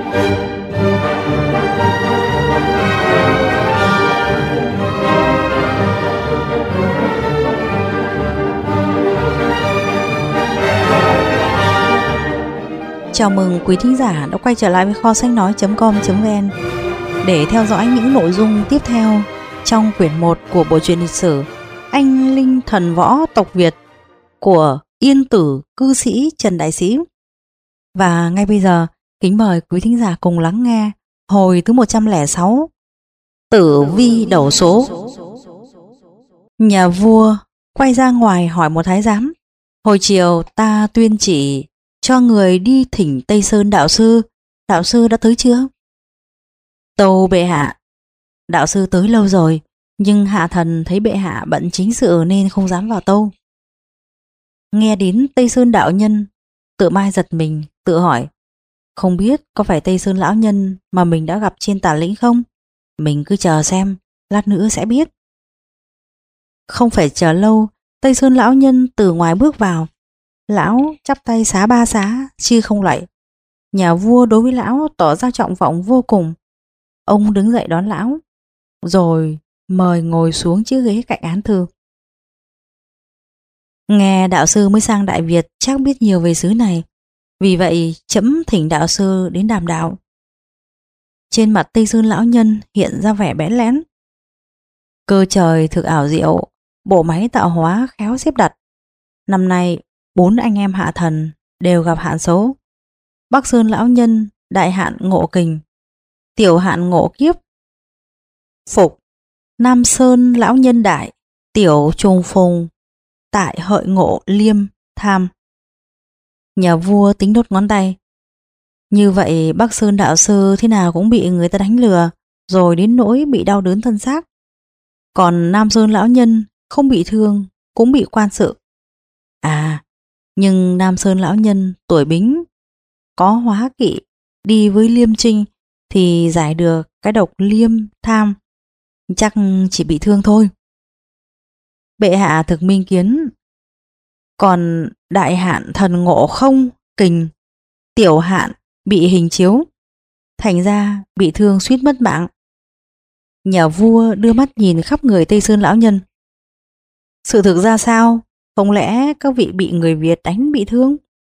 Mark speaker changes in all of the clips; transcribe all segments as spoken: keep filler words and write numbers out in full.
Speaker 1: Chào mừng quý thính giả đã quay trở lại với kho sách nói chấm com chấm vn để theo dõi những nội dung tiếp theo trong quyển một của bộ truyện lịch sử Anh Linh Thần Võ Tộc Việt của Yên Tử Cư Sĩ Trần Đại Sĩ. Và ngay bây giờ, kính mời quý thính giả cùng lắng nghe hồi thứ một trăm lẻ sáu, Tử Vi Đầu Số. Nhà vua quay ra ngoài hỏi một thái giám: hồi chiều ta tuyên chỉ cho người đi thỉnh Tây Sơn đạo sư, đạo sư đã tới chưa? Tâu bệ hạ, đạo sư tới lâu rồi, nhưng hạ thần thấy bệ hạ bận chính sự nên không dám vào tâu. Nghe đến Tây Sơn đạo nhân, Tự Mai giật mình, tự hỏi: không biết có phải Tây Sơn lão nhân mà mình đã gặp trên Tả Lĩnh không? Mình cứ chờ xem, lát nữa sẽ biết. Không phải chờ lâu, Tây Sơn lão nhân từ ngoài bước vào. Lão chắp tay xá ba xá, chứ không lạy. Nhà vua đối với lão tỏ ra trọng vọng vô cùng. Ông đứng dậy đón lão, rồi mời ngồi xuống chiếc ghế cạnh án thư. Nghe đạo sư mới sang Đại Việt chắc biết nhiều về xứ này, vì vậy trẫm thỉnh đạo sư đến đàm đạo. Trên mặt Tây Sơn lão nhân hiện ra vẻ bẽn lẽn. Cơ trời thực ảo diệu, bộ máy tạo hóa khéo xếp đặt. Năm nay bốn anh em hạ thần đều gặp hạn xấu. Bắc Sơn lão nhân đại hạn ngộ kình, tiểu hạn ngộ kiếp phục. Nam Sơn lão nhân đại, tiểu trùng phùng, tại hợi ngộ liêm tham. Nhà vua tính đốt ngón tay. Như vậy Bắc Sơn đạo sư thế nào cũng bị người ta đánh lừa, rồi đến nỗi bị đau đớn thân xác. Còn Nam Sơn lão nhân không bị thương, cũng bị quan sự. À, nhưng Nam Sơn lão nhân tuổi Bính, có hóa kỵ, đi với Liêm Trinh thì giải được cái độc liêm tham, chắc chỉ bị thương thôi. Bệ hạ thực minh kiến. Còn đại hạn thần ngộ không kình, tiểu hạn bị hình chiếu, thành ra bị thương suýt mất mạng. Nhà vua đưa mắt nhìn khắp người Tây Sơn lão nhân. Sự thực ra sao? Không lẽ các vị bị người Việt đánh bị thương?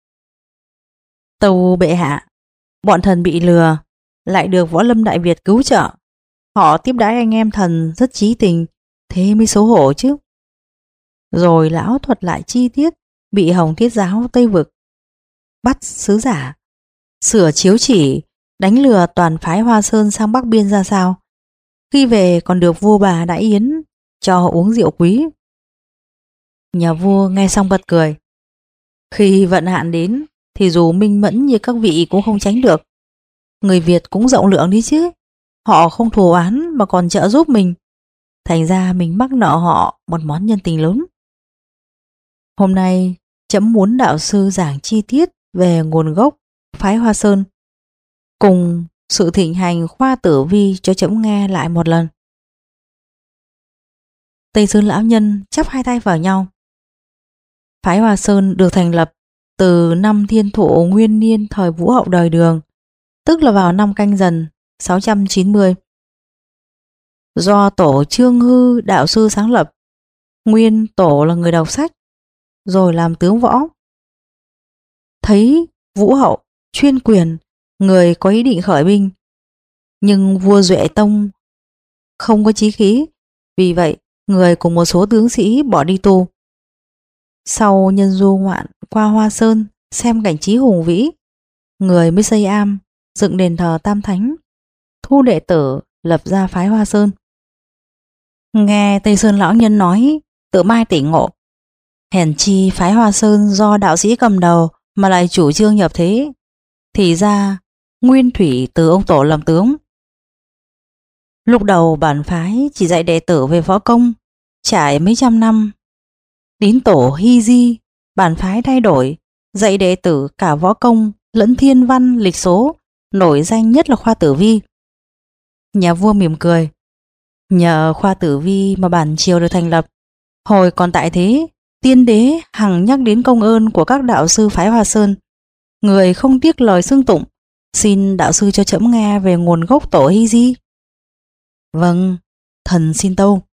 Speaker 1: Tâu bệ hạ, bọn thần bị lừa, lại được võ lâm Đại Việt cứu trợ. Họ tiếp đãi anh em thần rất chí tình, thế mới xấu hổ chứ. Rồi lão thuật lại chi tiết bị Hồng Thiết giáo Tây Vực bắt sứ giả, sửa chiếu chỉ, đánh lừa toàn phái Hoa Sơn sang Bắc Biên ra sao. Khi về còn được vua bà đãi yến, cho uống rượu quý. Nhà vua nghe xong bật cười. Khi vận hạn đến thì dù minh mẫn như các vị cũng không tránh được. Người Việt cũng rộng lượng đi chứ. Họ không thù oán mà còn trợ giúp mình. Thành ra mình mắc nợ họ một món nhân tình lớn. Hôm nay trẫm muốn đạo sư giảng chi tiết về nguồn gốc phái Hoa Sơn, cùng sự thịnh hành khoa tử vi cho trẫm nghe lại một lần. Tây Sơn lão nhân chắp hai tay vào nhau. Phái Hoa Sơn được thành lập từ năm Thiên Thụ nguyên niên thời Vũ Hậu đời Đường, tức là vào năm Canh Dần sáu trăm chín mươi. Do tổ Trương Hư đạo sư sáng lập. Nguyên tổ là người đọc sách, rồi làm tướng võ. Thấy Vũ Hậu chuyên quyền, người có ý định khởi binh, nhưng vua Duệ Tông không có chí khí, vì vậy người cùng một số tướng sĩ bỏ đi tu. Sau nhân du ngoạn qua Hoa Sơn xem cảnh trí hùng vĩ, người mới xây am, dựng đền thờ Tam Thánh, thu đệ tử, lập ra phái Hoa Sơn. Nghe Tây Sơn lão nhân nói, Tự Mai tỉnh ngộ. Hèn chi phái Hoa Sơn do đạo sĩ cầm đầu mà lại chủ trương nhập thế, thì ra nguyên thủy từ ông tổ làm tướng. Lúc đầu bản phái chỉ dạy đệ tử về võ công, trải mấy trăm năm. Đến tổ Hy Di, bản phái thay đổi, dạy đệ tử cả võ công lẫn thiên văn lịch số, nổi danh nhất là khoa tử vi. Nhà vua mỉm cười. Nhờ khoa tử vi mà bản triều được thành lập. Hồi còn tại thế, tiên đế hằng nhắc đến công ơn của các đạo sư phái Hoa Sơn. Người không tiếc lời xưng tụng, Xin đạo sư cho trẫm nghe về nguồn gốc tổ Hy Di. Vâng, thần xin tâu.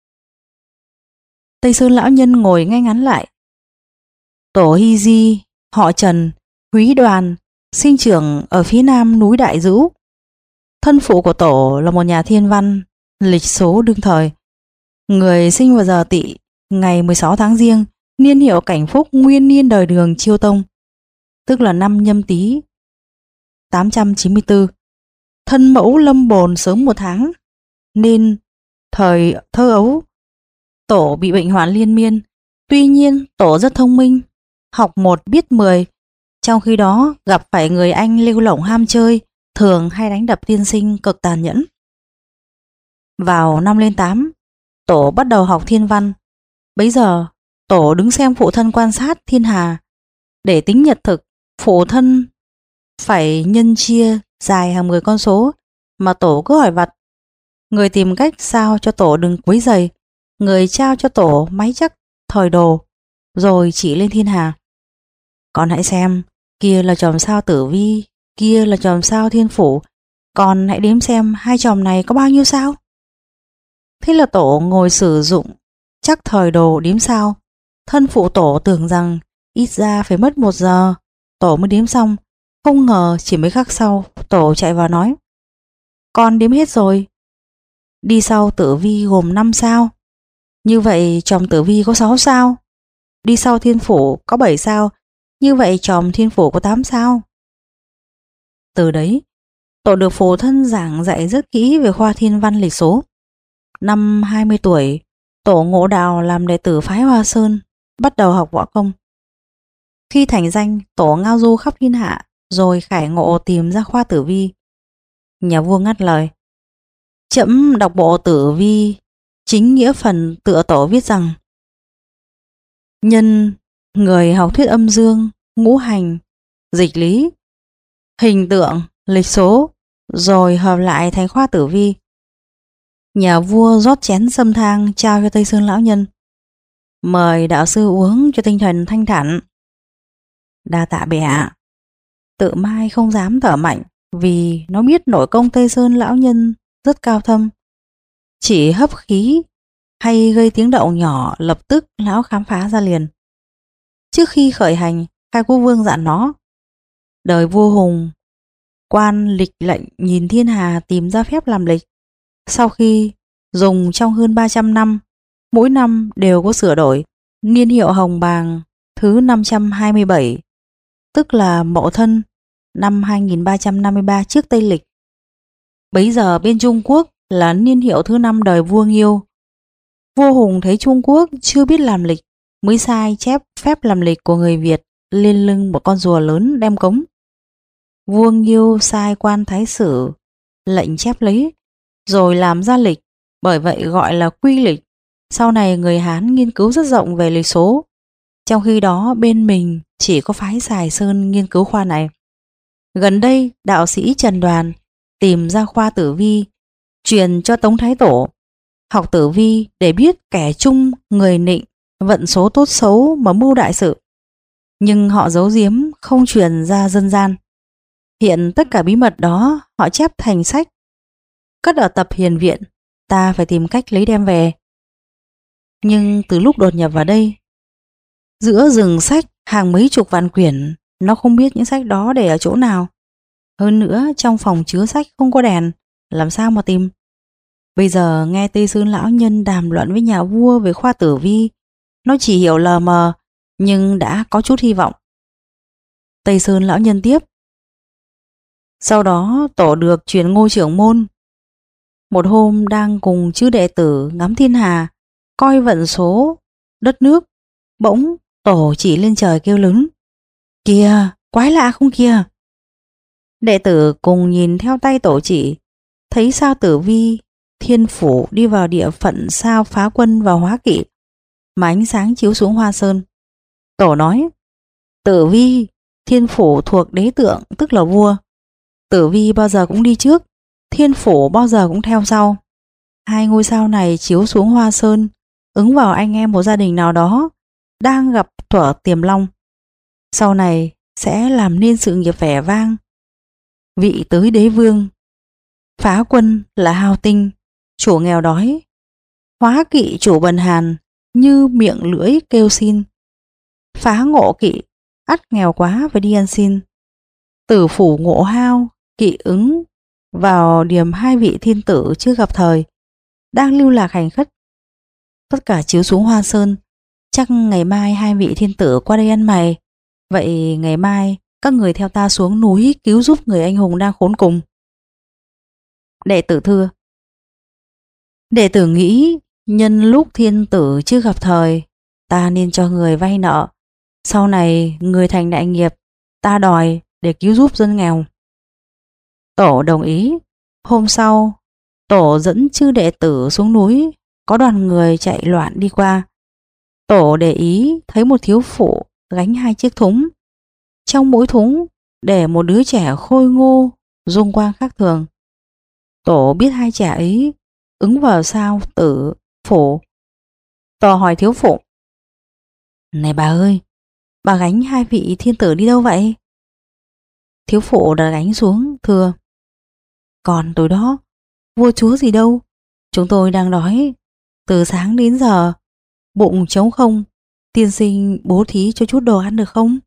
Speaker 1: Tây Sơn lão nhân ngồi ngay ngắn lại. Tổ Hy Di, họ Trần, Húy Đoàn, sinh trưởng ở phía nam núi Đại Dữ. Thân phụ của tổ là một nhà thiên văn, lịch số đương thời. Người sinh vào giờ Tỵ, ngày mười sáu tháng Giêng, niên hiệu Cảnh Phúc, nguyên niên đời Đường Chiêu Tông, tức là năm Nhâm Tý tám trăm chín mươi tư. Thân mẫu lâm bồn sớm một tháng, nên thời thơ ấu tổ bị bệnh hoạn liên miên. Tuy nhiên tổ rất thông minh, học một biết mười. Trong khi đó gặp phải người anh lêu lỏng ham chơi, thường hay đánh đập tiên sinh cực tàn nhẫn. Vào năm lên tám, tổ bắt đầu học thiên văn. Bấy giờ tổ đứng xem phụ thân quan sát thiên hà. Để tính nhật thực, phụ thân phải nhân chia dài hàng mười con số, mà tổ cứ hỏi vặt. Người tìm cách sao cho tổ đừng quấy rầy, người trao cho tổ máy chắc thời đồ, rồi chỉ lên thiên hà. Con hãy xem, kia là chòm sao Tử Vi, kia là chòm sao Thiên Phủ, con hãy đếm xem hai chòm này có bao nhiêu sao. Thế là tổ ngồi sử dụng chắc thời đồ đếm sao. Thân phụ tổ tưởng rằng ít ra phải mất một giờ tổ mới đếm xong. Không ngờ chỉ mấy khắc sau, tổ chạy vào nói: Con đếm hết rồi. Đi sau Tử Vi gồm năm sao. Như vậy chòm Tử Vi có sáu sao. Đi sau Thiên Phủ có bảy sao. Như vậy chòm Thiên Phủ có tám sao. Từ đấy, tổ được phụ thân giảng dạy rất kỹ về khoa thiên văn lịch số. Năm hai mươi tuổi, tổ ngộ đạo làm đệ tử phái Hoa Sơn, bắt đầu học võ công. Khi thành danh, tổ ngao du khắp thiên hạ, rồi khải ngộ tìm ra khoa Tử Vi. Nhà vua ngắt lời: Trẫm đọc bộ Tử Vi, chính nghĩa phần tựa tổ viết rằng: Nhân người học thuyết âm dương, ngũ hành, dịch lý, hình tượng, lịch số, rồi hợp lại thành khoa Tử Vi. Nhà vua rót chén sâm thang trao cho Tây Sơn lão nhân. Mời đạo sư uống cho tinh thần thanh thản. Đa tạ bệ hạ. Tự Mai không dám thở mạnh, vì nó biết nội công Tây Sơn lão nhân rất cao thâm. Chỉ hấp khí hay gây tiếng động nhỏ, lập tức lão khám phá ra liền. Trước khi khởi hành, Khai Quốc Vương dặn nó: Đời vua Hùng, quan lịch lệnh nhìn thiên hà tìm ra phép làm lịch. Sau khi dùng trong hơn ba trăm năm, mỗi năm đều có sửa đổi. Niên hiệu Hồng Bàng thứ năm trăm hai mươi bảy, tức là Mậu Thân năm hai nghìn ba trăm năm mươi ba trước Tây lịch. Bấy giờ bên Trung Quốc là niên hiệu thứ năm đời vua Nghiêu. Vua Hùng thấy Trung Quốc chưa biết làm lịch, mới sai chép phép làm lịch của người Việt lên lưng một con rùa lớn đem cống. Vua Nghiêu sai quan thái sử lệnh chép lấy, rồi làm ra lịch, bởi vậy gọi là quy lịch. Sau này người Hán nghiên cứu rất rộng về lịch số, trong khi đó bên mình chỉ có phái Sài Sơn nghiên cứu khoa này. Gần đây đạo sĩ Trần Đoàn tìm ra khoa Tử Vi, truyền cho Tống Thái Tổ. Học Tử Vi để biết kẻ trung người nịnh, vận số tốt xấu mà mưu đại sự. Nhưng họ giấu giếm không truyền ra dân gian. Hiện tất cả bí mật đó họ chép thành sách, cất ở tập Hiền Viện. Ta phải tìm cách lấy đem về. Nhưng từ lúc đột nhập vào đây, giữa rừng sách hàng mấy chục vạn quyển, nó không biết những sách đó để ở chỗ nào. Hơn nữa trong phòng chứa sách không có đèn, làm sao mà tìm. Bây giờ nghe Tây Sơn lão nhân đàm luận với nhà vua về khoa Tử Vi, nó chỉ hiểu lờ mờ, nhưng đã có chút hy vọng. Tây Sơn lão nhân tiếp: Sau đó tổ được truyền ngôi trưởng môn. Một hôm đang cùng chư đệ tử ngắm thiên hà, coi vận số đất nước, bỗng tổ chỉ lên trời kêu lớn: Kìa, quái lạ không kìa. Đệ tử cùng nhìn theo tay tổ chỉ, thấy sao Tử Vi, Thiên Phủ đi vào địa phận sao Phá Quân và Hóa Kỵ, mà ánh sáng chiếu xuống Hoa Sơn. Tổ nói: Tử Vi, Thiên Phủ thuộc đế tượng, tức là vua. Tử Vi bao giờ cũng đi trước, Thiên Phủ bao giờ cũng theo sau. Hai ngôi sao này chiếu xuống Hoa Sơn, ứng vào anh em một gia đình nào đó đang gặp thuở tiềm long, sau này sẽ làm nên sự nghiệp vẻ vang. vị tới đế vương. Phá quân là hao tinh, chủ nghèo đói. Hóa kỵ chủ bần hàn, như miệng lưỡi kêu xin. Phá ngộ kỵ, ắt nghèo quá phải đi ăn xin. Tử phủ ngộ hao, kỵ ứng vào điểm hai vị thiên tử chưa gặp thời, đang lưu lạc hành khất. Tất cả chiếu xuống Hoa Sơn, chắc ngày mai hai vị thiên tử qua đây ăn mày. Vậy ngày mai các người theo ta xuống núi cứu giúp người anh hùng đang khốn cùng. Đệ tử thưa. Đệ tử nghĩ nhân lúc thiên tử chưa gặp thời, ta nên cho người vay nợ. Sau này người thành đại nghiệp, ta đòi để cứu giúp dân nghèo. Tổ đồng ý. Hôm sau, tổ dẫn chư đệ tử xuống núi, có đoàn người chạy loạn đi qua. Tổ để ý thấy một thiếu phụ gánh hai chiếc thúng. Trong mỗi thúng để một đứa trẻ khôi ngô, dung quang khác thường. Tổ biết hai trẻ ấy ứng vào sao tử, phổ. Tổ hỏi thiếu phụ: Này bà ơi, bà gánh hai vị thiên tử đi đâu vậy? Thiếu phụ đã gánh xuống thưa: Còn tối đó, vua chúa gì đâu, chúng tôi đang đói, từ sáng đến giờ, bụng trống không, tiên sinh bố thí cho chút đồ ăn được không?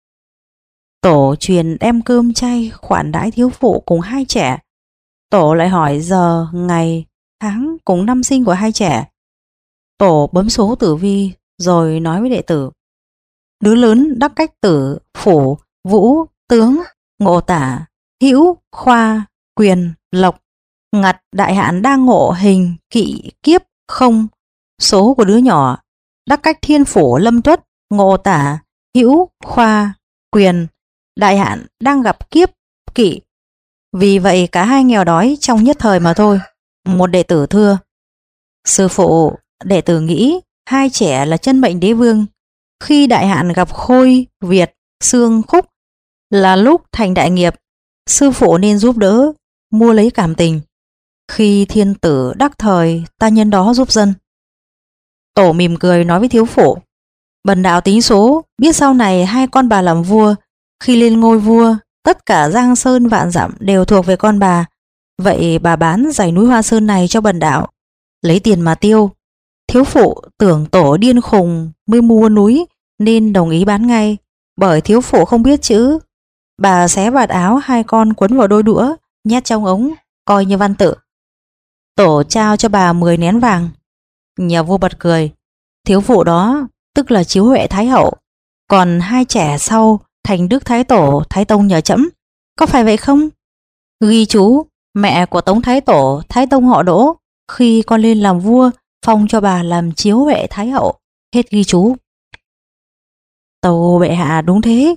Speaker 1: Tổ truyền đem cơm chay khoản đãi thiếu phụ cùng hai trẻ. Tổ lại hỏi giờ, ngày, tháng cùng năm sinh của hai trẻ. Tổ bấm số tử vi rồi nói với đệ tử: Đứa lớn đắc cách tử, phủ, vũ, tướng, ngộ tả, hữu, khoa, quyền, lộc, ngặt đại hạn đang ngộ hình, kỵ, kiếp, không. Số của đứa nhỏ đắc cách thiên phủ, lâm tuất, ngộ tả, hữu, khoa, quyền, đại hạn đang gặp kiếp, kỵ. Vì vậy cả hai nghèo đói trong nhất thời mà thôi. Một đệ tử thưa: Sư phụ, đệ tử nghĩ hai trẻ là chân mệnh đế vương. Khi đại hạn gặp khôi, việt, xương, khúc là lúc thành đại nghiệp. Sư phụ nên giúp đỡ, mua lấy cảm tình. Khi thiên tử đắc thời, ta nhân đó giúp dân. Tổ mỉm cười nói với thiếu phụ: Bần đạo tính số, biết sau này hai con bà làm vua. Khi lên ngôi vua, tất cả giang sơn vạn dặm đều thuộc về con bà. Vậy bà bán dãy núi Hoa Sơn này cho bần đạo, lấy tiền mà tiêu. Thiếu phụ tưởng tổ điên khùng mới mua núi, nên đồng ý bán ngay. Bởi thiếu phụ không biết chữ, bà xé vạt áo hai con quấn vào đôi đũa, nhét trong ống, coi như văn tự. Tổ trao cho bà mười nén vàng. Nhà vua bật cười: Thiếu phụ đó tức là Chiếu Huệ Thái Hậu, còn hai trẻ sau thành Đức Thái Tổ, Thái Tông nhờ trẫm, có phải vậy không? Ghi chú: mẹ của Tống Thái Tổ, Thái Tông họ Đỗ, khi con lên làm vua phong cho bà làm Chiếu Huệ Thái Hậu. Hết ghi chú. Tâu bệ hạ đúng thế.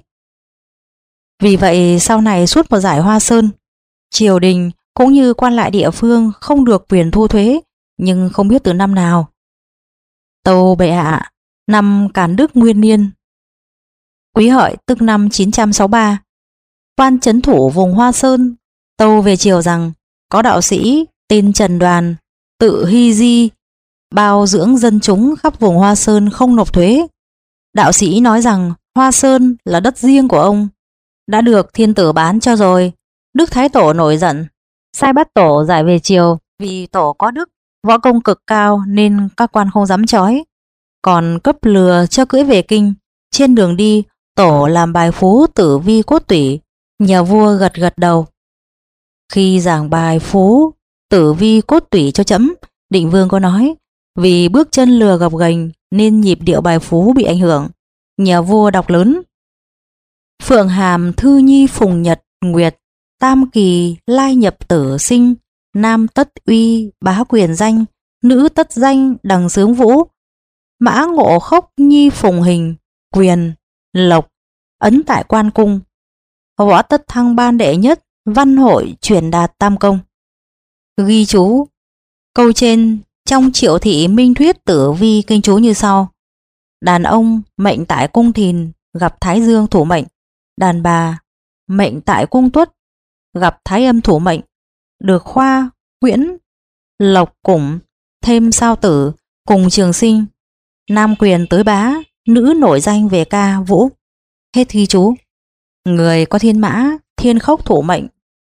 Speaker 1: Vì vậy sau này suốt một dải Hoa Sơn, triều đình cũng như quan lại địa phương không được quyền thu thuế, nhưng không biết từ năm nào. Tâu bệ hạ, năm Càn Đức Nguyên Niên, Quý Hợi tức năm chín trăm sáu mươi ba, quan trấn thủ vùng Hoa Sơn tâu về triều rằng có đạo sĩ tên Trần Đoàn tự hy di bao dưỡng dân chúng khắp vùng Hoa Sơn không nộp thuế. Đạo sĩ nói rằng Hoa Sơn là đất riêng của ông, đã được thiên tử bán cho rồi. Đức Thái Tổ nổi giận, sai bắt tổ giải về triều. Vì tổ có đức, võ công cực cao nên các quan không dám trói, còn cấp lừa cho cưỡi về kinh. Trên đường đi, tổ làm bài phú tử vi cốt tủy. Nhà vua gật gật đầu. Khi giảng bài phú tử vi cốt tủy cho trẫm, Định Vương có nói vì bước chân lừa gập ghềnh nên nhịp điệu bài phú bị ảnh hưởng. Nhà vua đọc lớn: Phượng hàm thư nhi phùng nhật nguyệt, tam kỳ lai nhập tử sinh, nam tất uy bá quyền danh, nữ tất danh đằng sướng vũ. Mã ngộ khốc nhi phùng hình, quyền, lộc, ấn tại quan cung. Võ tất thăng ban đệ nhất, văn hội truyền đạt tam công. Ghi chú: câu trên trong Triệu Thị Minh Thuyết Tử Vi kinh chú như sau: đàn ông mệnh tại cung Thìn gặp Thái Dương thủ mệnh, đàn bà mệnh tại cung Tuất gặp Thái Âm thủ mệnh, được khoa, huyễn, lộc củng, thêm sao tử cùng trường sinh, nam quyền tới bá, nữ nổi danh về ca vũ. Hết ghi chú. Người có thiên mã, thiên khốc thủ mệnh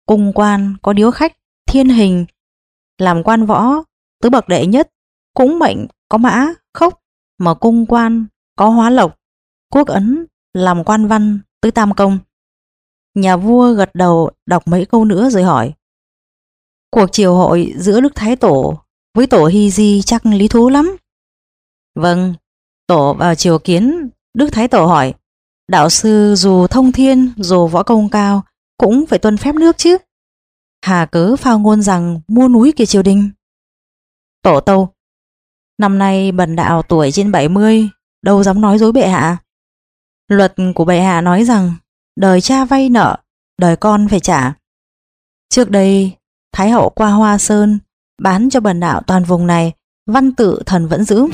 Speaker 1: cung quan có điếu khách, thiên hình, làm quan võ, tứ bậc đệ nhất, cũng mệnh có mã, khốc, mà cung quan có hóa lộc, quốc ấn, làm quan văn, tứ tam công. Nhà vua gật đầu đọc mấy câu nữa rồi hỏi: cuộc triều hội giữa Đức Thái Tổ với Tổ Hy Di chắc lý thú lắm. Vâng, Tổ vào triều kiến. Đức Thái Tổ hỏi: đạo sư dù thông thiên, dù võ công cao, cũng phải tuân phép nước chứ. Hà cớ phao ngôn rằng mua núi kia triều đình? Tổ tâu: năm nay bần đạo tuổi trên bảy mươi, đâu dám nói dối bệ hạ. Luật của bệ hạ nói rằng đời cha vay nợ, đời con phải trả. Trước đây Thái hậu qua Hoa Sơn bán cho bần đạo toàn vùng này, văn tự thần vẫn giữ.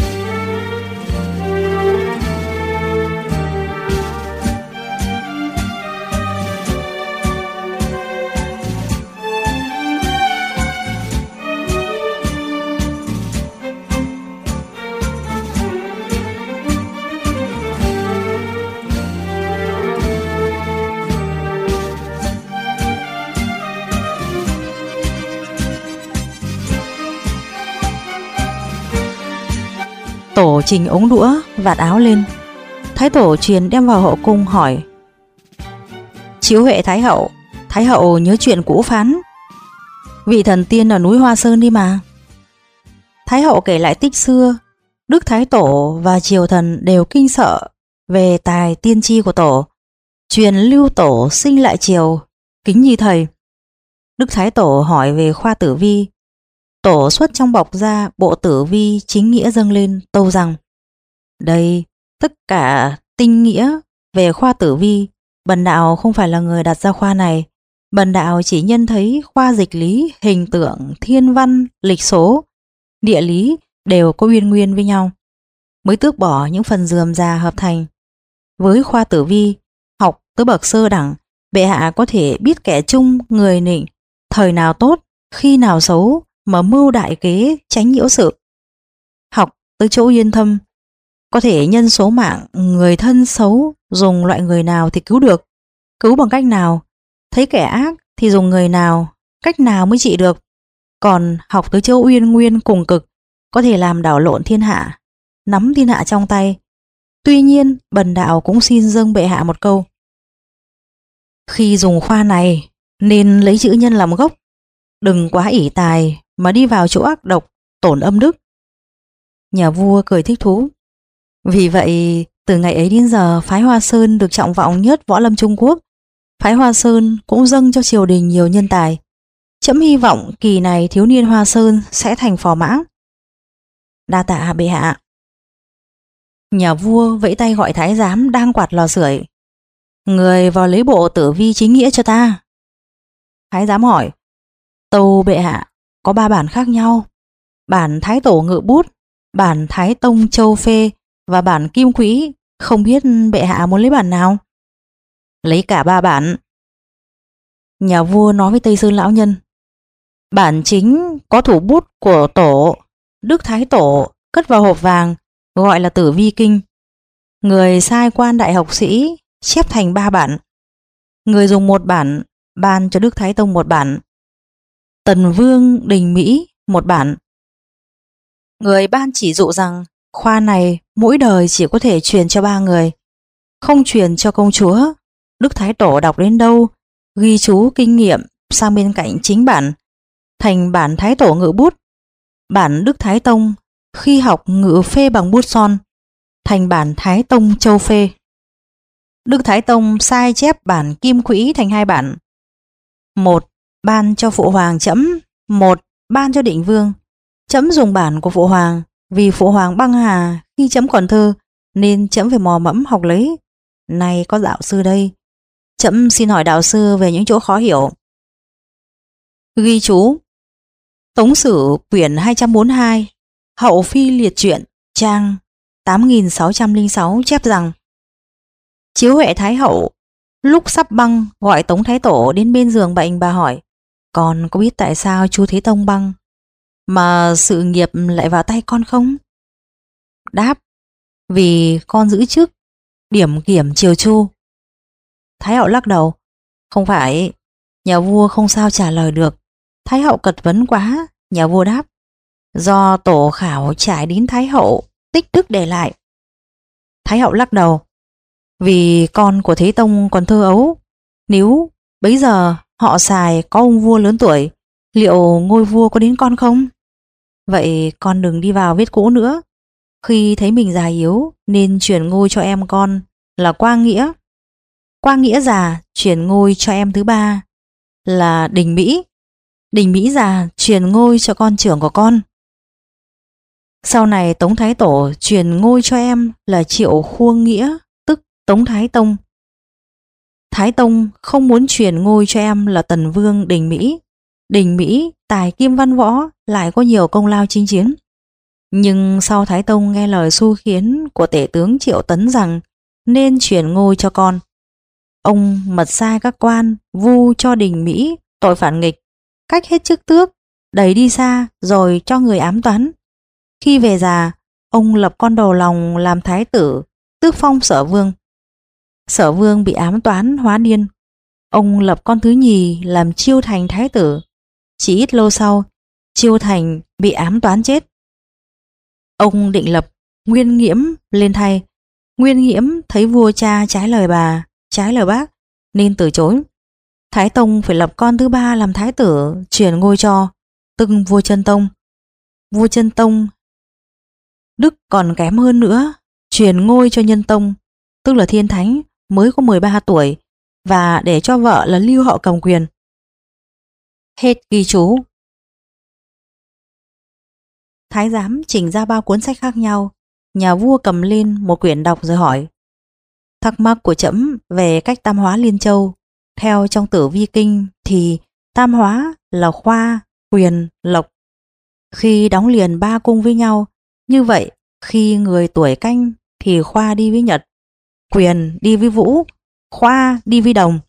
Speaker 1: Tổ trình ống đũa, vạt áo lên. Thái Tổ truyền đem vào hậu cung hỏi: chiếu huệ Thái hậu, Thái hậu nhớ chuyện cũ phán vị thần tiên ở núi Hoa Sơn đi mà. Thái hậu kể lại tích xưa. Đức Thái Tổ và triều thần đều kinh sợ về tài tiên tri của Tổ, truyền lưu Tổ sinh lại triều, kính như thầy. Đức Thái Tổ hỏi về khoa tử vi. Tổ xuất trong bọc ra bộ tử vi chính nghĩa dâng lên, tâu rằng: đây tất cả tinh nghĩa về khoa tử vi, bần đạo không phải là người đặt ra khoa này. Bần đạo chỉ nhân thấy khoa dịch lý, hình tượng, thiên văn, lịch số, địa lý đều có uyên nguyên với nhau, mới tước bỏ những phần rườm rà hợp thành. Với khoa tử vi, học tới bậc sơ đẳng, bệ hạ có thể biết kẻ chung người nịnh, thời nào tốt, khi nào xấu, mà mưu đại kế tránh nhiễu sự. Học tới chỗ yên thâm, có thể nhân số mạng người thân xấu, dùng loại người nào thì cứu được, cứu bằng cách nào, thấy kẻ ác thì dùng người nào, cách nào mới trị được. Còn học tới chỗ uyên nguyên cùng cực, có thể làm đảo lộn thiên hạ, nắm thiên hạ trong tay. Tuy nhiên bần đạo cũng xin dâng bệ hạ một câu: khi dùng khoa này nên lấy chữ nhân làm gốc, đừng quá ỷ tài mà đi vào chỗ ác độc, tổn âm đức. Nhà vua cười thích thú. Vì vậy từ ngày ấy đến giờ, phái Hoa Sơn được trọng vọng nhất võ lâm Trung Quốc. Phái Hoa Sơn cũng dâng cho triều đình nhiều nhân tài. Trẫm hy vọng kỳ này thiếu niên Hoa Sơn sẽ thành phò mã. Đa tạ bệ hạ. Nhà vua vẫy tay gọi thái giám đang quạt lò sưởi: người vào lấy bộ tử vi chính nghĩa cho ta. Thái giám hỏi: tâu bệ hạ, có ba bản khác nhau: bản Thái Tổ ngự bút, bản Thái Tông châu phê và bản Kim Quỹ. Không biết bệ hạ muốn lấy bản nào? Lấy cả ba bản. Nhà vua nói với Tây Sơn lão nhân: bản chính có thủ bút của Tổ, Đức Thái Tổ cất vào hộp vàng, gọi là Tử Vi Kinh. Người sai quan đại học sĩ chép thành ba bản. Người dùng một bản, ban cho Đức Thái Tông một bản, Tần Vương Đình Mỹ một bản. Người ban chỉ dụ rằng khoa này mỗi đời chỉ có thể truyền cho ba người, không truyền cho công chúa. Đức Thái Tổ đọc đến đâu, ghi chú kinh nghiệm sang bên cạnh chính bản, thành bản Thái Tổ ngự bút. Bản Đức Thái Tông khi học ngự phê bằng bút son, thành bản Thái Tông châu phê. Đức Thái Tông sai chép bản Kim Quỹ thành hai bản, một ban cho phụ hoàng trẫm, một ban cho định vương. Trẫm dùng bản của phụ hoàng vì phụ hoàng băng hà khi trẫm còn thơ, nên trẫm phải mò mẫm học lấy. Nay có đạo sư đây, trẫm xin hỏi đạo sư về những chỗ khó hiểu. Ghi chú: Tống Sử quyển hai trăm bốn mươi hai, Hậu Phi Liệt Truyện, trang tám nghìn sáu trăm lẻ sáu chép rằng: chiếu huệ Thái hậu lúc sắp băng gọi Tống Thái Tổ đến bên giường bệnh. Bà hỏi: con có biết tại sao chu Thế Tông băng mà sự nghiệp lại vào tay con không? Đáp: vì con giữ chức điểm kiểm triều chu. Thái hậu lắc đầu: không phải, Nhà vua không sao trả lời được. Thái hậu cật vấn quá, nhà vua đáp: do tổ khảo trải đến Thái hậu, tích đức để lại. Thái hậu lắc đầu: vì con của Thế Tông còn thơ ấu, nếu bấy giờ họ xài có ông vua lớn tuổi, liệu ngôi vua có đến con không? Vậy con đừng đi vào vết cũ nữa. Khi thấy mình già yếu nên chuyển ngôi cho em con là Quang Nghĩa. Quang Nghĩa già chuyển ngôi cho em thứ ba là Đình Mỹ. Đình Mỹ già truyền ngôi cho con trưởng của con. Sau này Tống Thái Tổ truyền ngôi cho em là Triệu Khuông Nghĩa, tức Tống Thái Tông. Thái Tông không muốn truyền ngôi cho em là Tần Vương Đình Mỹ. Đình Mỹ tài kim văn võ, lại có nhiều công lao chinh chiến. Nhưng sau Thái Tông nghe lời xu khiến của tể tướng Triệu Tấn rằng nên truyền ngôi cho con, ông mật sai các quan vu cho Đình Mỹ tội phản nghịch, cách hết chức tước, đẩy đi xa rồi cho người ám toán. Khi về già, ông lập con đầu lòng làm thái tử, tước phong Sở Vương. Sở Vương bị ám toán hóa điên, ông lập con thứ nhì làm Chiêu Thành thái tử. Chỉ ít lâu sau, Chiêu Thành bị ám toán chết. Ông định lập Nguyên Nghiễm lên thay. Nguyên Nghiễm thấy vua cha trái lời bà, trái lời bác nên từ chối. Thái Tông phải lập con thứ ba làm thái tử, truyền ngôi cho, tức vua Chân Tông. Vua Chân Tông đức còn kém hơn nữa, truyền ngôi cho Nhân Tông, tức là Thiên Thánh, mới có mười ba tuổi, và để cho vợ là Lưu Hậu cầm quyền. Hết ghi chú. Thái giám chỉnh ra ba cuốn sách khác nhau. Nhà vua cầm lên một quyển đọc rồi hỏi: thắc mắc của trẫm về cách tam hóa Liên Châu. Theo trong Tử Vi Kinh thì tam hóa là khoa, quyền, lộc. Khi đóng liền ba cung với nhau, như vậy khi người tuổi Canh thì khoa đi với Nhật, quyền đi với Vũ, khoa đi với Đồng.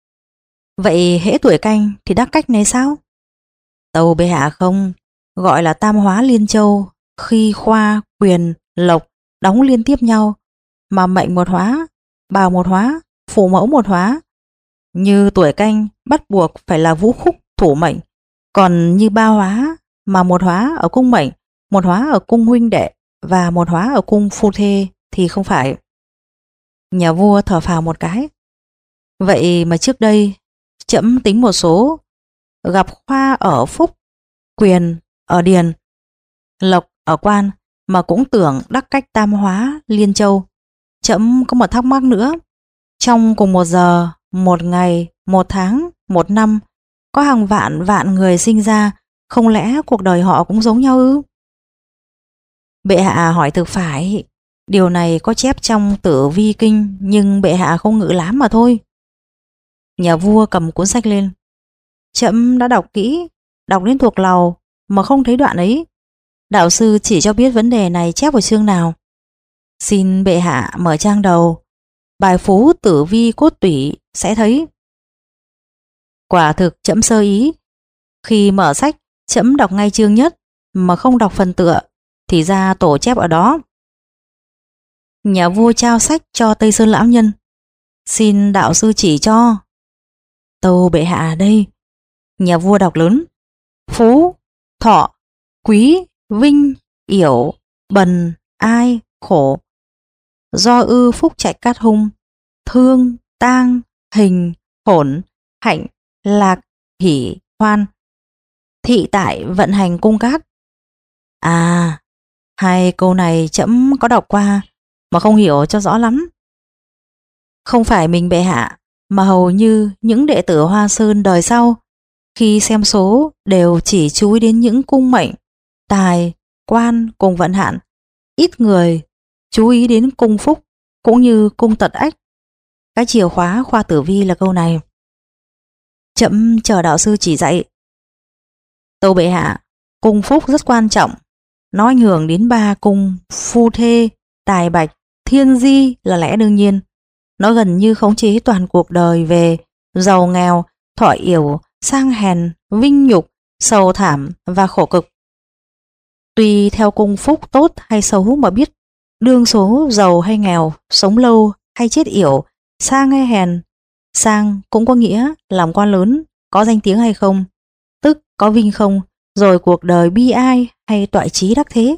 Speaker 1: Vậy hễ tuổi Canh thì đắc cách này sao? Tâu bệ hạ không, gọi là tam hóa Liên Châu khi khoa, quyền, lộc đóng liên tiếp nhau, mà mệnh một hóa, bào một hóa, phủ mẫu một hóa. Như tuổi Canh bắt buộc phải là Vũ Khúc thủ mệnh, còn như ba hóa mà một hóa ở cung mệnh, một hóa ở cung huynh đệ và một hóa ở cung phu thê thì không phải. Nhà vua thở phào một cái. Vậy mà trước đây trẫm tính một số, gặp khoa ở phúc, quyền ở điền, lộc ở quan, mà cũng tưởng đắc cách tam hóa Liên Châu. Trẫm có một thắc mắc nữa. Trong cùng một giờ, một ngày, một tháng, một năm, có hàng vạn vạn người sinh ra, không lẽ cuộc đời họ cũng giống nhau ư? Bệ hạ hỏi thực phải. Điều này có chép trong Tử Vi Kinh, nhưng bệ hạ không ngự lắm mà thôi. Nhà vua cầm cuốn sách lên. Trẫm đã đọc kỹ, đọc đến thuộc lầu mà không thấy đoạn ấy. Đạo sư chỉ cho biết vấn đề này chép ở chương nào. Xin bệ hạ mở trang đầu, bài phú Tử Vi cốt tủy sẽ thấy. Quả thực trẫm sơ ý. Khi mở sách, trẫm đọc ngay chương nhất mà không đọc phần tựa, thì ra tổ chép ở đó. Nhà vua trao sách cho Tây Sơn lão nhân. Xin đạo sư chỉ cho. Tâu bệ hạ đây. Nhà vua đọc lớn. Phú, thọ, quý, vinh, yểu, bần, ai, khổ. Do ư phúc trạch cát hung, thương, tang, hình, hổn, hạnh, lạc, hỷ, hoan. Thị tại vận hành cung cát. À, hai câu này trẫm có đọc qua mà không hiểu cho rõ lắm. Không phải mình bệ hạ, mà hầu như những đệ tử Hoa Sơn đời sau khi xem số đều chỉ chú ý đến những cung mệnh, tài, quan cùng vận hạn. Ít người chú ý đến cung phúc cũng như cung tật ách. Cái chìa khóa khoa tử vi là câu này. Trẫm chờ đạo sư chỉ dạy. Tâu bệ hạ, cung phúc rất quan trọng. Nó ảnh hưởng đến ba cung phu thê, tài bạch, thiên di là lẽ đương nhiên. Nó gần như khống chế toàn cuộc đời về giàu nghèo, thọ yểu, sang hèn, vinh nhục, sầu thảm và khổ cực. Tùy theo cung phúc tốt hay xấu mà biết đương số giàu hay nghèo, sống lâu hay chết yểu, sang hay hèn. Sang cũng có nghĩa làm quan lớn, có danh tiếng hay không, tức có vinh không, rồi cuộc đời bi ai hay toại chí đắc thế.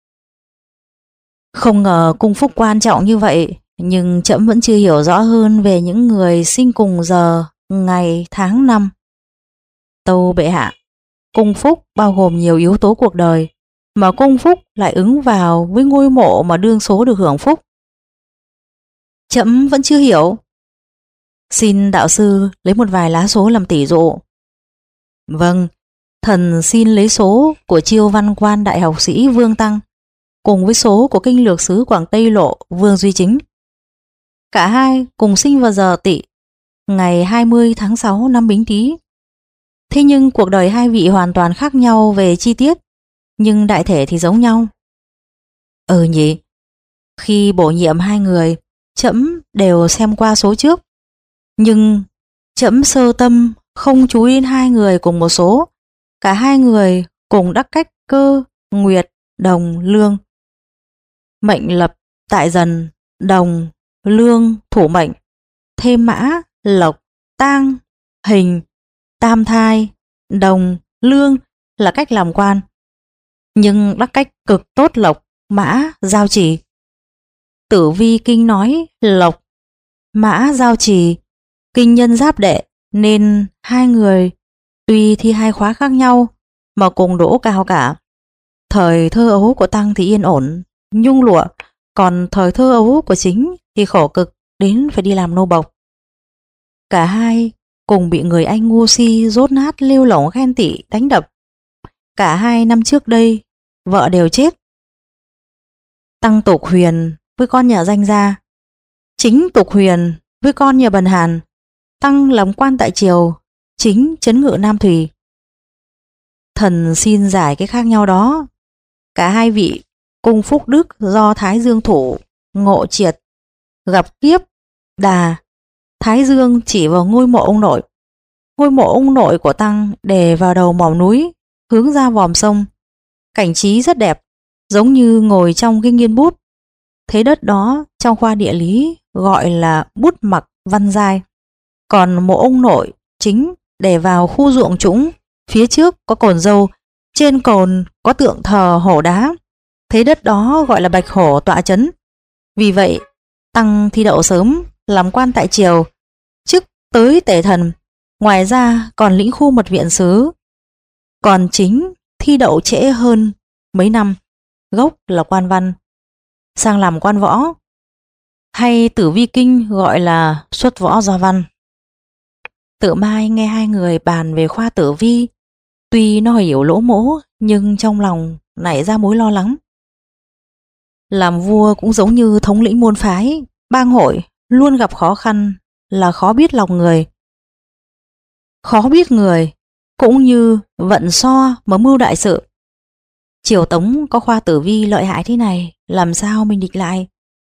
Speaker 1: Không ngờ cung phúc quan trọng như vậy, nhưng trẫm vẫn chưa hiểu rõ hơn về những người sinh cùng giờ, ngày, tháng, năm. Tâu bệ hạ, cung phúc bao gồm nhiều yếu tố cuộc đời, mà cung phúc lại ứng vào với ngôi mộ mà đương số được hưởng phúc. Trẫm vẫn chưa hiểu. Xin đạo sư lấy một vài lá số làm tỷ dụ. Vâng, thần xin lấy số của Chiêu Văn Quan đại học sĩ Vương Tăng cùng với số của kinh lược sứ Quảng Tây Lộ Vương Duy Chính. Cả hai cùng sinh vào giờ Tỵ, ngày hai mươi tháng sáu năm Bính Tý. Thế nhưng cuộc đời hai vị hoàn toàn khác nhau về chi tiết, nhưng đại thể thì giống nhau. Ừ nhỉ, khi bổ nhiệm hai người, trẫm đều xem qua số trước, nhưng trẫm sơ tâm không chú ý đến hai người cùng một số. Cả hai người cùng đắc cách Cơ, Nguyệt, Đồng, Lương. Mệnh lập tại Dần, Đồng, Lương, thủ mệnh, thêm Mã, Lộc, Tang, Hình, tam thai, Đồng, Lương là cách làm quan, nhưng đắc cách cực tốt Lộc, Mã, Giao Chỉ. Tử Vi kinh nói Lộc, Mã, Giao Chỉ, kinh nhân giáp đệ, nên hai người tuy thi hai khóa khác nhau mà cùng đỗ cao cả. Thời thơ ấu của Tăng thì yên ổn, nhung lụa, còn thời thơ ấu của Chính thì khổ cực đến phải đi làm nô bộc. Cả hai cùng bị người anh ngu si dốt nát lêu lỏng ghen tị đánh đập. Cả hai năm trước đây vợ đều chết. Tăng Tục Huyền với con nhà danh gia, Chính Tục Huyền với con nhà bần hàn. Tăng làm quan tại triều, Chính trấn ngự Nam Thùy. Thần xin giải cái khác nhau đó. Cả hai vị cung phúc đức do Thái Dương thủ, ngộ triệt, gặp kiếp, đà. Thái Dương chỉ vào ngôi mộ ông nội. Ngôi mộ ông nội của Tăng để vào đầu mỏm núi, hướng ra vòm sông. Cảnh trí rất đẹp, giống như ngồi trong cái nghiên bút. Thế đất đó trong khoa địa lý gọi là bút mặc văn giai. Còn mộ ông nội Chính để vào khu ruộng trũng, phía trước có cồn dâu, trên cồn có tượng thờ hổ đá. Thế đất đó gọi là bạch hổ tọa chấn. Vì vậy Tăng thi đậu sớm, làm quan tại triều, chức tới tể thần, ngoài ra còn lĩnh khu mật viện sứ. Còn Chính thi đậu trễ hơn mấy năm, gốc là quan văn, sang làm quan võ, hay Tử Vi kinh gọi là xuất võ do văn. Tự Mai nghe hai người bàn về khoa tử vi, tuy nó hiểu lỗ mỗ nhưng trong lòng nảy ra mối lo lắng. Làm vua cũng giống như thống lĩnh môn phái, bang hội luôn gặp khó khăn là khó biết lòng người. Khó biết người cũng như vận so mà mưu đại sự. Triều Tống có khoa tử vi lợi hại thế này, làm sao mình địch lại?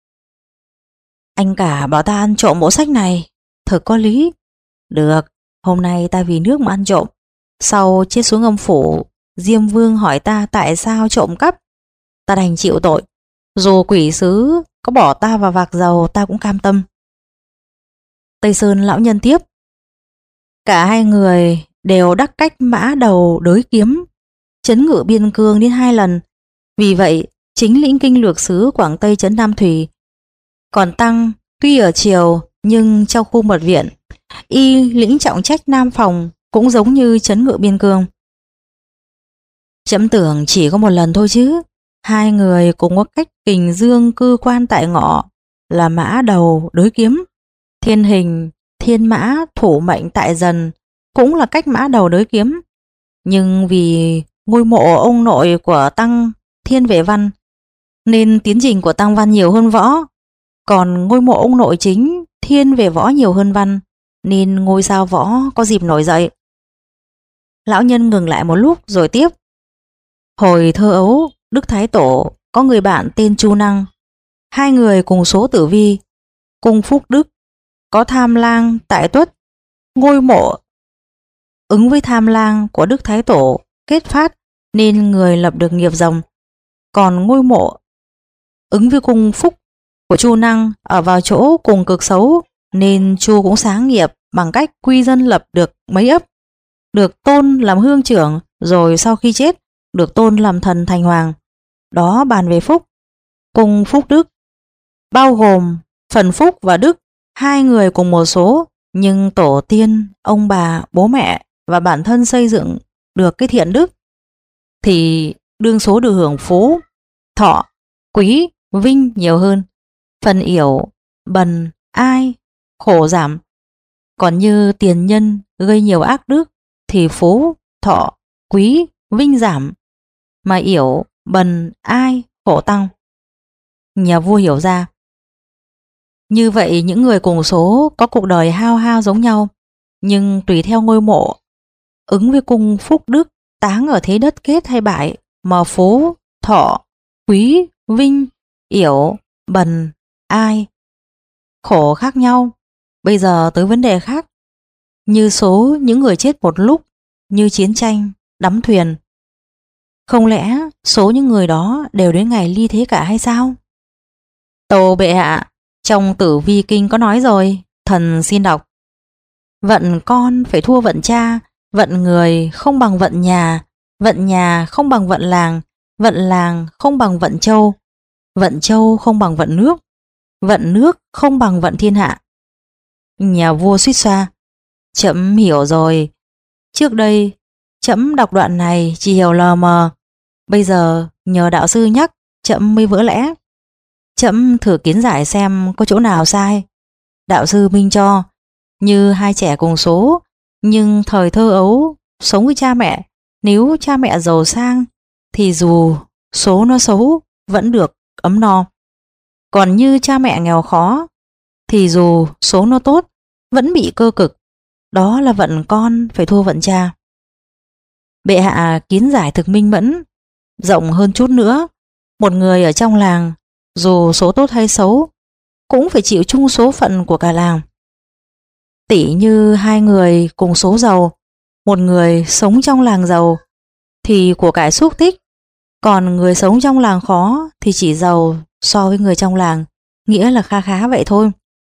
Speaker 1: Anh cả bảo ta ăn trộm bộ sách này, thật có lý. Được, hôm nay ta vì nước mà ăn trộm. Sau chết xuống âm phủ, Diêm Vương hỏi ta tại sao trộm cắp, ta đành chịu tội. Dù quỷ sứ có bỏ ta vào vạc dầu ta cũng cam tâm. Tây Sơn lão nhân tiếp. Cả hai người đều đắc cách mã đầu đới kiếm, trấn ngự biên cương đến hai lần. Vì vậy Chính lĩnh kinh lược sứ Quảng Tây trấn Nam Thùy. Còn Tăng tuy ở triều nhưng trong khu mật viện, y lĩnh trọng trách Nam Phòng, cũng giống như trấn ngự biên cương. Trẫm tưởng chỉ có một lần thôi chứ. Hai người cùng có cách kình dương cư quan tại ngọ là mã đầu đối kiếm. Thiên hình, thiên mã thủ mệnh tại Dần cũng là cách mã đầu đối kiếm. Nhưng vì ngôi mộ ông nội của Tăng thiên về văn, nên tiến trình của Tăng văn nhiều hơn võ. Còn ngôi mộ ông nội Chính thiên về võ nhiều hơn văn, nên ngôi sao võ có dịp nổi dậy. Lão nhân ngừng lại một lúc rồi tiếp. Hồi thơ ấu, Đức Thái Tổ có người bạn tên Chu Năng. Hai người cùng số tử vi, cung phúc đức, có tham lang tại Tuất. Ngôi mộ ứng với tham lang của Đức Thái Tổ kết phát, nên người lập được nghiệp rồng. Còn ngôi mộ ứng với cung phúc của Chu Năng ở vào chỗ cùng cực xấu, nên Chu cũng sáng nghiệp bằng cách quy dân lập được mấy ấp. được tôn làm hương trưởng, rồi sau khi chết được tôn làm thần thành hoàng. Đó bàn về phúc. Cung phúc đức bao gồm phần phúc và đức, hai người cùng một số, nhưng tổ tiên, ông bà, bố mẹ và bản thân xây dựng được cái thiện đức thì đương số được hưởng phú, thọ, quý, vinh nhiều hơn. Phần yểu, bần, ai, khổ giảm. Còn như tiền nhân gây nhiều ác đức thì phú, thọ, quý, vinh giảm, mà yểu, bần, ai, khổ tăng. Nhà vua hiểu ra. Như vậy những người cùng số có cuộc đời hao hao giống nhau, nhưng tùy theo ngôi mộ, ứng với cung phúc đức, táng ở thế đất kết hay bại, mà phú, thọ, quý, vinh, yểu, bần, ai, khổ khác nhau. Bây giờ tới vấn đề khác, như số những người chết một lúc, như chiến tranh, đắm thuyền. Không lẽ số những người đó đều đến ngày ly thế cả hay sao? Tâu bệ hạ, trong Tử Vi Kinh có nói rồi, thần xin đọc. Vận con phải thua vận cha, vận người không bằng vận nhà, vận nhà không bằng vận làng, vận làng không bằng vận châu, vận châu không bằng vận nước, vận nước không bằng vận thiên hạ. Nhà vua suýt xoa. Trẫm hiểu rồi. Trước đây trẫm đọc đoạn này chỉ hiểu lờ mờ, bây giờ nhờ đạo sư nhắc trẫm mới vỡ lẽ. Trẫm thử kiến giải xem có chỗ nào sai. Đạo sư minh cho. Như hai trẻ cùng số, nhưng thời thơ ấu sống với cha mẹ, nếu cha mẹ giàu sang thì dù số nó xấu vẫn được ấm no. Còn như cha mẹ nghèo khó thì dù số nó tốt vẫn bị cơ cực. Đó là vận con phải thua vận cha. Bệ hạ kiến giải thực minh mẫn. Rộng hơn chút nữa, một người ở trong làng dù số tốt hay xấu cũng phải chịu chung số phận của cả làng. Tỉ như hai người cùng số giàu, một người sống trong làng giàu thì của cải xúc tích, còn người sống trong làng khó thì chỉ giàu so với người trong làng, nghĩa là kha khá vậy thôi.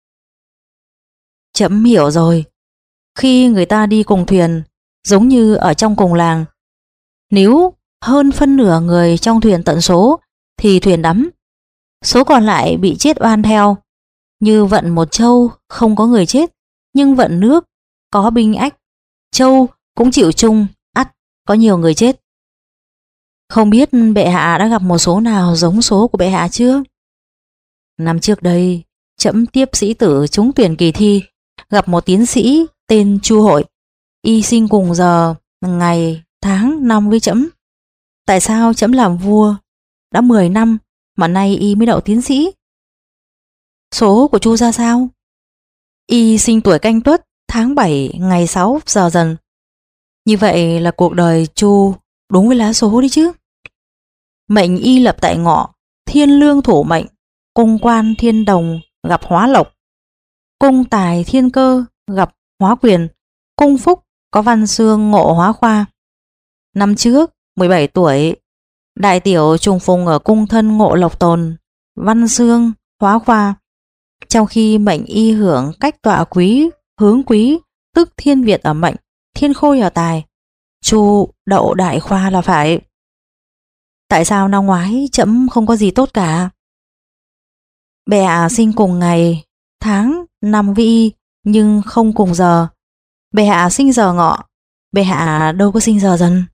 Speaker 1: Trẫm hiểu rồi. Khi người ta đi cùng thuyền, giống như ở trong cùng làng, nếu hơn phân nửa người trong thuyền tận số thì thuyền đắm, số còn lại bị chết oan theo. Như vận một châu không có người chết, nhưng vận nước có binh ách, châu cũng chịu chung, ắt có nhiều người chết. Không biết bệ hạ đã gặp một số nào giống số của bệ hạ chưa? Năm trước đây, trẫm tiếp sĩ tử trúng tuyển kỳ thi, gặp một tiến sĩ tên Chu Hội. Y sinh cùng giờ, ngày, tháng, năm với trẫm. Tại sao trẫm làm vua đã mười năm mà nay y mới đậu tiến sĩ? Số của Chu ra sao? Y sinh tuổi Canh Tuất, tháng bảy, ngày sáu, giờ dần. Như vậy là cuộc đời Chu đúng với lá số đi chứ. Mệnh y lập tại Ngọ, thiên lương thủ mệnh, cung quan thiên đồng gặp hóa lộc, cung tài thiên cơ gặp hóa quyền, cung phúc có văn xương ngộ hóa khoa. Năm trước mười bảy tuổi, đại tiểu trùng phùng ở cung thân ngộ lộc tồn, văn xương hóa khoa. Trong khi mệnh y hưởng cách tọa quý, hướng quý, tức thiên Việt ở mệnh, thiên khôi ở tài, Chu đậu đại khoa là phải. Tại sao năm ngoái trẫm không có gì tốt cả? Bệ hạ sinh cùng ngày, tháng, năm với y, nhưng không cùng giờ. Bệ hạ sinh giờ Ngọ, bệ hạ đâu có sinh giờ Dần.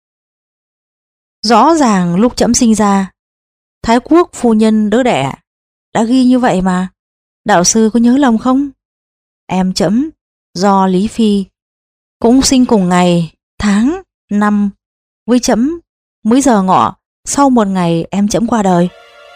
Speaker 1: Rõ ràng lúc trẫm sinh ra, Thái Quốc phu nhân đỡ đẻ đã ghi như vậy mà. Đạo sư có nhớ lầm không? Em trẫm do Lý Phi cũng sinh cùng ngày, tháng, năm với trẫm, mới giờ Ngọ, sau một ngày em trẫm qua đời.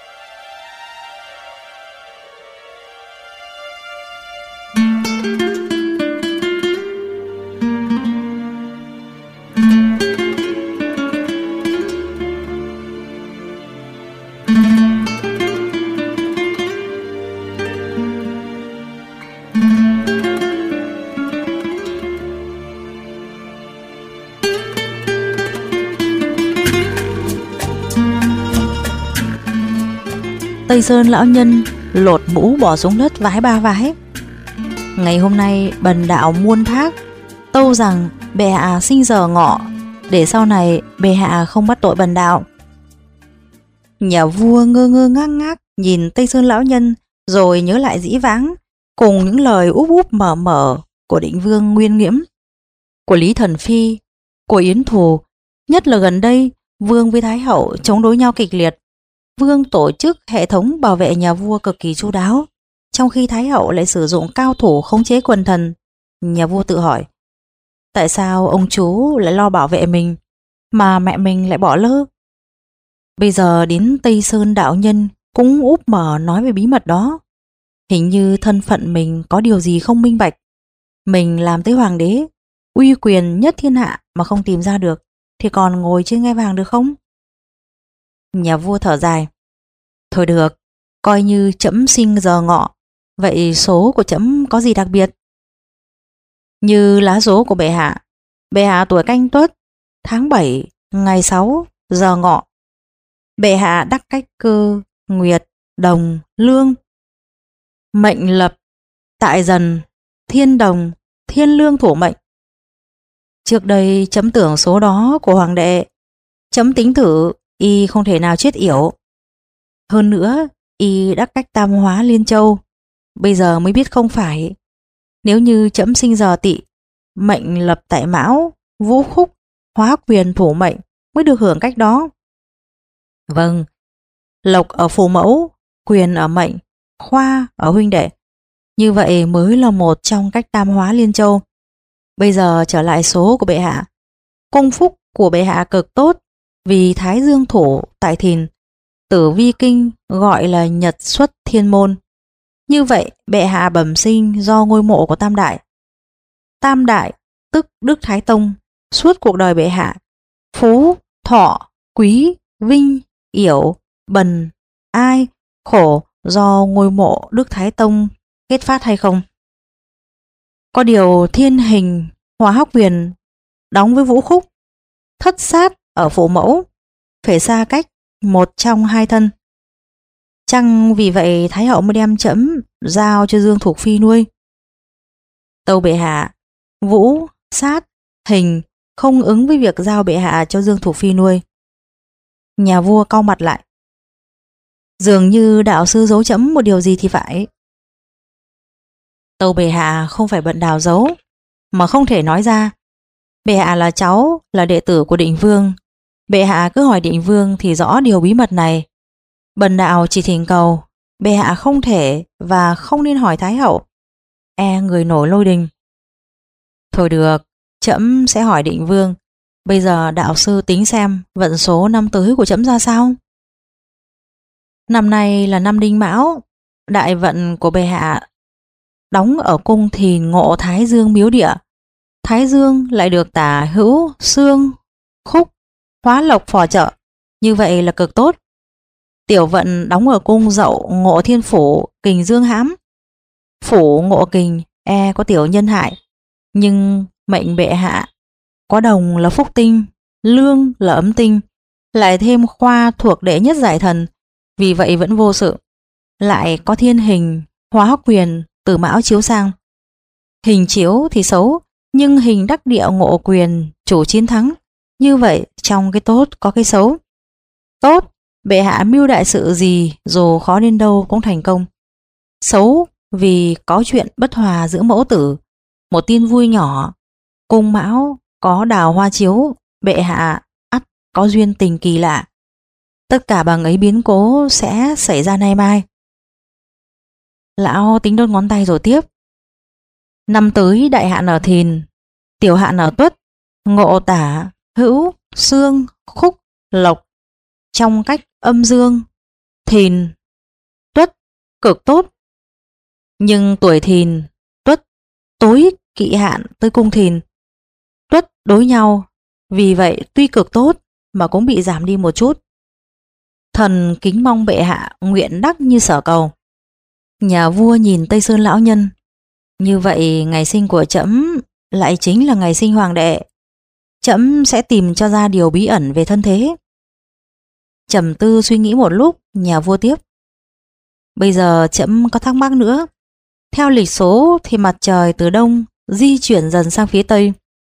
Speaker 1: Tây Sơn lão nhân lột mũ bỏ xuống đất vái ba vái. Ngày hôm nay bần đạo muôn thác, tâu rằng bệ hạ sinh giờ ngọ, để sau này bệ hạ không bắt tội bần đạo. Nhà vua ngơ ngơ ngác ngác nhìn Tây Sơn lão nhân, rồi nhớ lại dĩ vãng cùng những lời úp úp mở mở của định vương Nguyên Nghiễm, của Lý Thần Phi, của Yến Thù. Nhất là gần đây vương với thái hậu chống đối nhau kịch liệt. Vương tổ chức hệ thống bảo vệ nhà vua cực kỳ chu đáo, trong khi thái hậu lại sử dụng cao thủ khống chế quần thần. Nhà vua tự hỏi, tại sao ông chú lại lo bảo vệ mình mà mẹ mình lại bỏ lơ? Bây giờ đến Tây Sơn đạo nhân cũng úp mở nói về bí mật đó. Hình như thân phận mình có điều gì không minh bạch. Mình làm tới hoàng đế, uy quyền nhất thiên hạ mà không tìm ra được, thì còn ngồi trên ngai vàng được không? Nhà vua thở dài. Thôi được, coi như trẫm sinh giờ ngọ, vậy số của trẫm có gì đặc biệt? Như lá số của bệ hạ, bệ hạ tuổi Canh Tuất, tháng bảy, ngày sáu, giờ ngọ. Bệ hạ đắc cách cơ, nguyệt, đồng, lương. Mệnh lập, tại dần, thiên đồng, thiên lương thổ mệnh. Trước đây chấm tưởng số đó của hoàng đệ, chấm tính thử y không thể nào chết yểu. Hơn nữa y đắc cách tam hóa liên châu, bây giờ mới biết không phải. Nếu như chấm sinh giờ Tỵ, mệnh lập tại Mão, Vũ Khúc, hóa quyền thổ mệnh mới được hưởng cách đó. Vâng, lộc ở phù mẫu, quyền ở mệnh, khoa ở huynh đệ. Như vậy mới là một trong cách tam hóa liên châu. Bây giờ trở lại số của bệ hạ. Công phúc của bệ hạ cực tốt, vì Thái Dương thổ tại Thìn, Tử Vi Kinh gọi là nhật xuất thiên môn. Như vậy bệ hạ bẩm sinh do ngôi mộ của Tam Đại. Tam Đại tức Đức Thái Tông. Suốt cuộc đời bệ hạ, phú, thọ, quý, vinh, yểu, bần, ai, khổ do ngôi mộ Đức Thái Tông kết phát hay không? Có điều thiên hình hóa quyền đóng với Vũ Khúc, thất sát ở phụ mẫu, phải xa cách một trong hai thân. Chăng vì vậy Thái hậu mới đem trẫm giao cho Dương Thục Phi nuôi? Tâu bệ hạ, Vũ, sát, hình không ứng với việc giao bệ hạ cho Dương Thục Phi nuôi. Nhà vua cau mặt lại. Dường như đạo sư giấu trẫm một điều gì thì phải. Tâu bệ hạ không phải bận đào giấu, mà không thể nói ra. Bệ hạ là cháu, là đệ tử của định vương. Bệ hạ cứ hỏi định vương thì rõ điều bí mật này. Bần đạo chỉ thỉnh cầu, bệ hạ không thể và không nên hỏi Thái hậu, e người nổi lôi đình. Thôi được, trẫm sẽ hỏi định vương. Bây giờ đạo sư tính xem vận số năm tới của trẫm ra sao. Năm nay là năm Đinh Mão, đại vận của bệ hạ đóng ở cung Thìn Ngộ Thái Dương miếu địa. Thái Dương lại được tả hữu, xương, khúc, hóa lộc phò trợ, như vậy là cực tốt. Tiểu vận đóng ở cung Dậu Ngộ Thiên Phủ, kình Dương hãm. Phủ ngộ kình e có tiểu nhân hại, nhưng mệnh bệ hạ có đồng là phúc tinh, lương là ấm tinh, lại thêm khoa thuộc đệ nhất giải thần, vì vậy vẫn vô sự. Lại có thiên hình hóa quyền từ Mão chiếu sang. Hình chiếu thì xấu, nhưng hình đắc địa ngộ quyền chủ chiến thắng. Như vậy trong cái tốt có cái xấu. Tốt, bệ hạ mưu đại sự gì dù khó đến đâu cũng thành công. Xấu vì có chuyện bất hòa giữa mẫu tử, một tin vui nhỏ. Cung Mão có đào hoa chiếu, bệ hạ ắt có duyên tình kỳ lạ. Tất cả bằng ấy biến cố sẽ xảy ra nay mai. Lão tính đốt ngón tay rồi tiếp. Năm tới đại hạn ở Thìn, tiểu hạn ở Tuất, Ngộ tả, hữu, xương, khúc, lộc. Trong cách âm dương, Thìn, Tuất cực tốt. Nhưng tuổi Thìn, Tuất tối kỵ hạn tới cung Thìn, Tuất đối nhau, vì vậy tuy cực tốt mà cũng bị giảm đi một chút. Thần kính mong bệ hạ nguyện đắc như sở cầu. Nhà vua nhìn Tây Sơn lão nhân. Như vậy ngày sinh của trẫm lại chính là ngày sinh hoàng đệ. Trẫm sẽ tìm cho ra điều bí ẩn về thân thế. Trầm tư suy nghĩ một lúc, nhà vua tiếp. Bây giờ trẫm có thắc mắc nữa. Theo lịch số thì mặt trời từ đông di chuyển dần sang phía tây.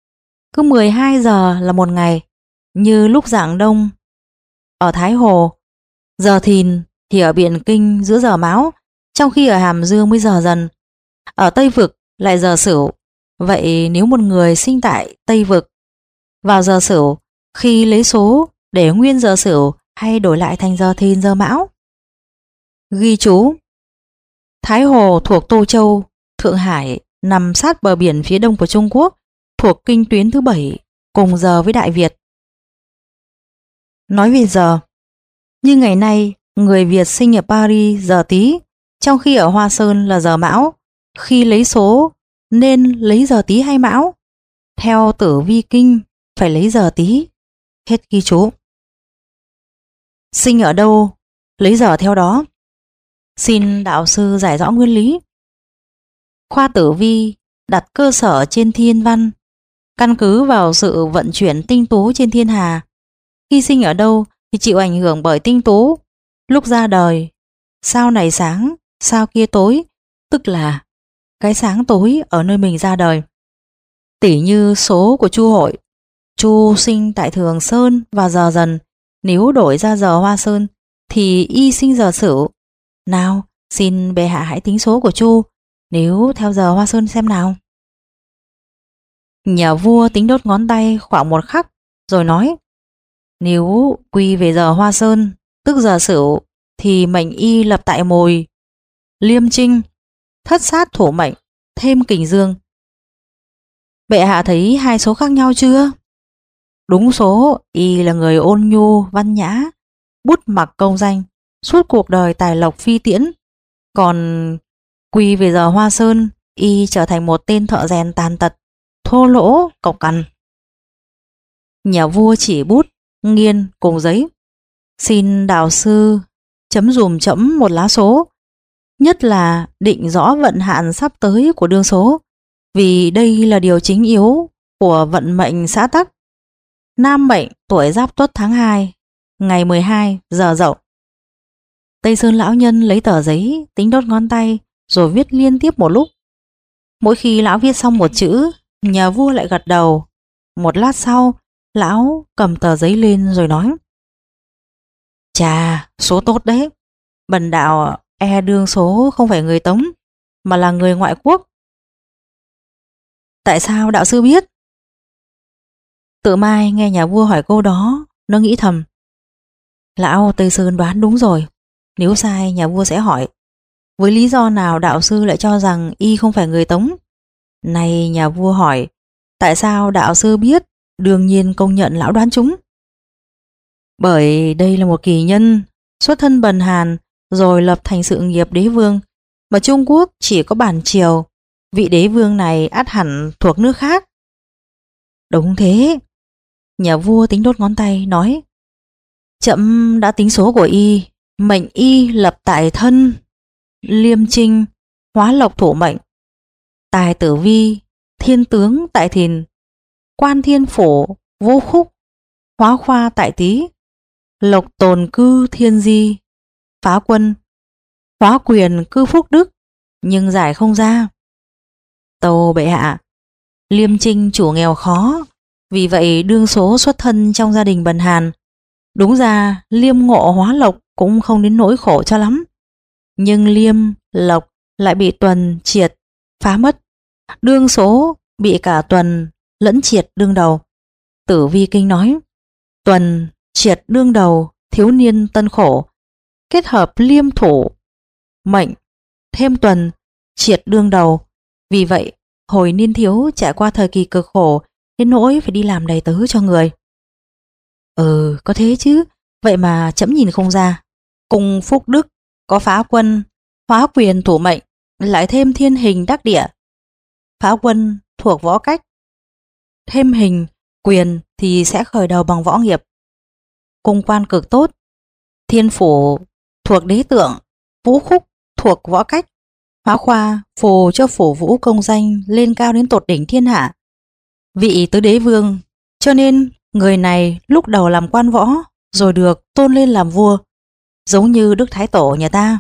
Speaker 1: Cứ mười hai giờ là một ngày, như lúc rạng đông ở Thái Hồ, giờ thìn thì ở Biện Kinh giữa giờ Mão, trong khi ở Hàm Dương mới giờ Dần. Ở Tây Vực lại giờ Sửu. Vậy nếu một người sinh tại Tây Vực vào giờ Sửu, khi lấy số để nguyên giờ Sửu hay đổi lại thành giờ Thìn giờ Mão? Ghi chú: Thái Hồ thuộc Tô Châu, Thượng Hải, nằm sát bờ biển phía đông của Trung Quốc, thuộc kinh tuyến thứ bảy, cùng giờ với Đại Việt. Nói về giờ, như ngày nay, người Việt sinh ở Paris giờ Tý, trong khi ở Hoa Sơn là giờ Mão. Khi lấy số nên lấy giờ Tý hay Mão? Theo Tử Vi Kinh phải lấy giờ Tý. Hết ghi chú. Sinh ở đâu, lấy giờ theo đó. Xin đạo sư giải rõ nguyên lý. Khoa Tử Vi đặt cơ sở trên thiên văn, căn cứ vào sự vận chuyển tinh tú trên thiên hà. Khi sinh ở đâu thì chịu ảnh hưởng bởi tinh tú. Lúc ra đời, sao này sáng, sao kia tối, tức là cái sáng tối ở nơi mình ra đời. Tỉ như số của Chu Hội, Chu sinh tại Thường Sơn và giờ Dần, nếu đổi ra giờ Hoa Sơn thì y sinh giờ Sửu. Nào, xin bệ hạ hãy tính số của Chu nếu theo giờ Hoa Sơn xem nào. Nhà vua tính đốt ngón tay khoảng một khắc rồi nói: nếu quy về giờ Hoa Sơn, tức giờ Sửu, thì mệnh y lập tại Mồi, Liêm Trinh, thất sát thổ mệnh, thêm kình dương. Bệ hạ thấy hai số khác nhau chưa? Đúng số, y là người ôn nhu, văn nhã, bút mặc công danh, suốt cuộc đời tài lộc phi tiễn. Còn quy về giờ Hoa Sơn, y trở thành một tên thợ rèn tàn tật, thô lỗ, cộc cằn. Nhà vua chỉ bút, nghiên cùng giấy. Xin đạo sư chấm dùm chấm một lá số, nhất là định rõ vận hạn sắp tới của đương số, vì đây là điều chính yếu của vận mệnh xã tắc. Nam mệnh tuổi Giáp Tuất tháng hai, ngày mười hai giờ Dậu. Tây Sơn lão nhân lấy tờ giấy tính đốt ngón tay rồi viết liên tiếp một lúc. Mỗi khi lão viết xong một chữ, nhà vua lại gật đầu. Một lát sau, lão cầm tờ giấy lên rồi nói: chà, số tốt đấy. Bần đạo e đương số không phải người Tống mà là người ngoại quốc. Tại sao đạo sư biết? Tự Mai nghe nhà vua hỏi câu đó, nó nghĩ thầm: lão Tây Sơn đoán đúng rồi. Nếu sai, nhà vua sẽ hỏi: với lý do nào đạo sư lại cho rằng y không phải người Tống? Này nhà vua hỏi: tại sao đạo sư biết? Đương nhiên công nhận lão đoán chúng. Bởi đây là một kỳ nhân xuất thân bần hàn rồi lập thành sự nghiệp đế vương, mà Trung Quốc chỉ có bản triều, vị đế vương này ắt hẳn thuộc nước khác. Đúng thế. Nhà vua tính đốt ngón tay nói: trẫm đã tính số của y, mệnh y lập tại Thân, Liêm Trinh, hóa lộc thổ mệnh, tài tử vi, thiên tướng tại Thìn, quan thiên phổ, vô khúc, hóa khoa tại Tý, lộc tồn cư thiên di, phá quân, hóa quyền cư phúc đức, nhưng giải không ra. Tâu bệ hạ, Liêm Trinh chủ nghèo khó, vì vậy đương số xuất thân trong gia đình bần hàn. Đúng ra Liêm ngộ hóa lộc cũng không đến nỗi khổ cho lắm, nhưng Liêm, lộc lại bị Tuần, Triệt phá mất. Đương số bị cả Tuần lẫn Triệt đương đầu. Tử Vi Kinh nói: Tuần, Triệt đương đầu, thiếu niên tân khổ, kết hợp Liêm thủ mệnh thêm Tuần, Triệt đương đầu. Vì vậy hồi niên thiếu trải qua thời kỳ cực khổ đến nỗi phải đi làm đầy tớ cho người. Ừ, có thế chứ. Vậy mà trẫm nhìn không ra. Cùng phúc đức có phá quân, hóa quyền thủ mệnh, lại thêm thiên hình đắc địa. Phá quân thuộc võ cách, thêm hình, quyền thì sẽ khởi đầu bằng võ nghiệp. Cung quan cực tốt. Thiên phủ thuộc đế tượng, vũ khúc thuộc võ cách, hóa khoa phù cho phủ vũ công danh lên cao đến tột đỉnh thiên hạ, vị tứ đế vương. Cho nên người này lúc đầu làm quan võ rồi được tôn lên làm vua, giống như Đức Thái Tổ nhà ta.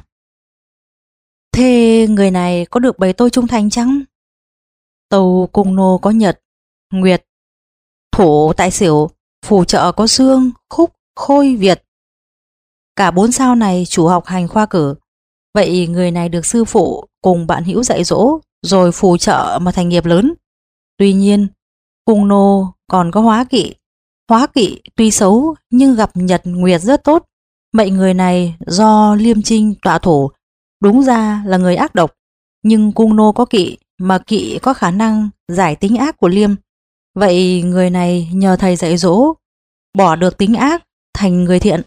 Speaker 1: Thế người này có được bày tôi trung thành chăng? Tâu cung nô có nhật, nguyệt, Thổ tại xỉu, phù trợ có xương, khúc, khôi, việt. Cả bốn sao này chủ học hành khoa cử. Vậy người này được sư phụ cùng bạn hữu dạy dỗ, rồi phù trợ mà thành nghiệp lớn. Tuy nhiên, cung nô còn có hóa kỵ. Hóa kỵ tuy xấu nhưng gặp nhật nguyệt rất tốt. Mệnh người này do liêm trinh tọa thổ, đúng ra là người ác độc. Nhưng cung nô có kỵ, mà kỵ có khả năng giải tính ác của liêm. Vậy người này nhờ thầy dạy dỗ, bỏ được tính ác, thành người thiện.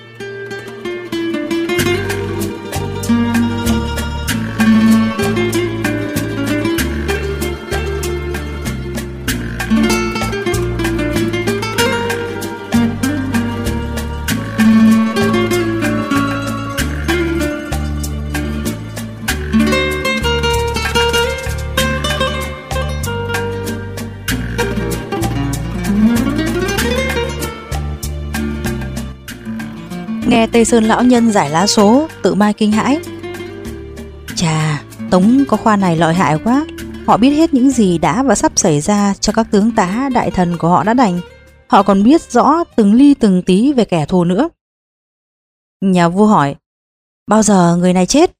Speaker 1: Nghe Tây Sơn lão nhân giải lá số, Tự Mai kinh hãi. Chà, Tống có khoa này lợi hại quá. Họ biết hết những gì đã và sắp xảy ra cho các tướng tá đại thần của họ đã đành. Họ còn biết rõ từng ly từng tí về kẻ thù nữa. Nhà vua hỏi, bao giờ người này chết?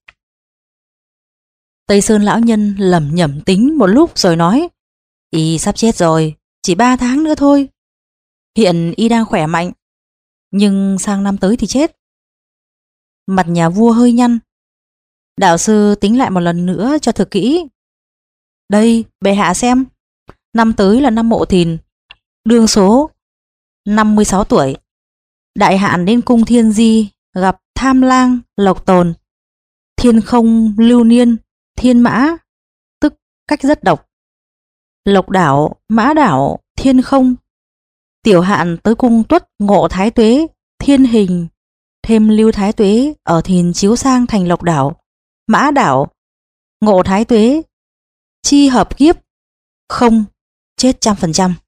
Speaker 1: Tây Sơn lão nhân lẩm nhẩm tính một lúc rồi nói, y sắp chết rồi, chỉ ba tháng nữa thôi. Hiện y đang khỏe mạnh, nhưng sang năm tới thì chết. Mặt nhà vua hơi nhăn. Đạo sư tính lại một lần nữa cho thật kỹ. Đây, bệ hạ xem. Năm tới là năm Mộ Thìn, đương số năm mươi sáu tuổi. Đại hạn đến cung Thiên Di, gặp Tham Lang, Lộc Tồn. Thiên Không, Lưu Niên, Thiên Mã, tức cách rất độc. Lộc Đảo, Mã Đảo, Thiên Không. Tiểu hạn tới cung Tuất, Ngộ Thái Tuế, Thiên Hình, thêm Lưu Thái Tuế ở Thìn chiếu sang thành Lộc Đảo, Mã Đảo, Ngộ Thái Tuế, chi hợp kiếp, không, chết trăm phần trăm.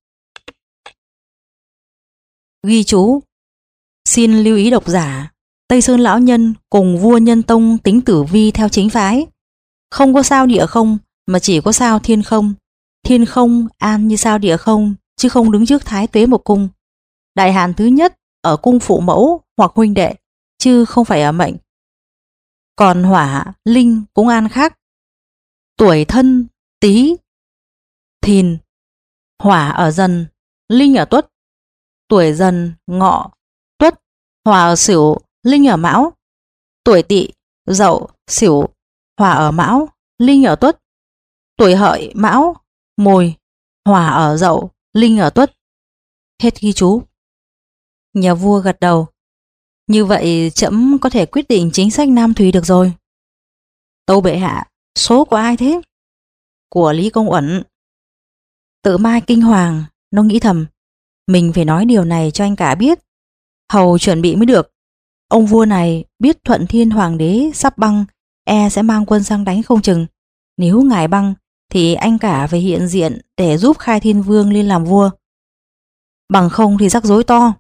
Speaker 1: Ghi chú, xin lưu ý độc giả, Tây Sơn lão nhân cùng vua Nhân Tông tính tử vi theo chính phái. Không có sao địa không, mà chỉ có sao thiên không. Thiên không an như sao địa không, chứ không đứng trước Thái Tuế một cung. Đại hạn thứ nhất ở cung phụ mẫu hoặc huynh đệ, chứ không phải ở mệnh. Còn hỏa, linh cũng an khác. Tuổi Thân, Tý, Thìn, hỏa ở Dần, linh ở Tuất. Tuổi Dần, Ngọ, Tuất, hỏa ở Sửu, linh ở Mão. Tuổi Tỵ, Dậu, Sửu, hỏa ở Mão, linh ở Tuất. Tuổi Hợi, Mão, Mùi, hỏa ở Dậu, linh ở Tuất. Hết ghi chú. Nhà vua gật đầu. Như vậy trẫm có thể quyết định chính sách Nam Thùy được rồi. Tâu bệ hạ, số của ai thế? Của Lý Công Uẩn. Tự Mai kinh hoàng, nó nghĩ thầm, mình phải nói điều này cho anh cả biết. Hầu chuẩn bị mới được. Ông vua này biết Thuận Thiên Hoàng đế sắp băng, e sẽ mang quân sang đánh không chừng. Nếu ngài băng thì anh cả phải hiện diện để giúp Khai Thiên Vương lên làm vua. Bằng không thì rắc rối to.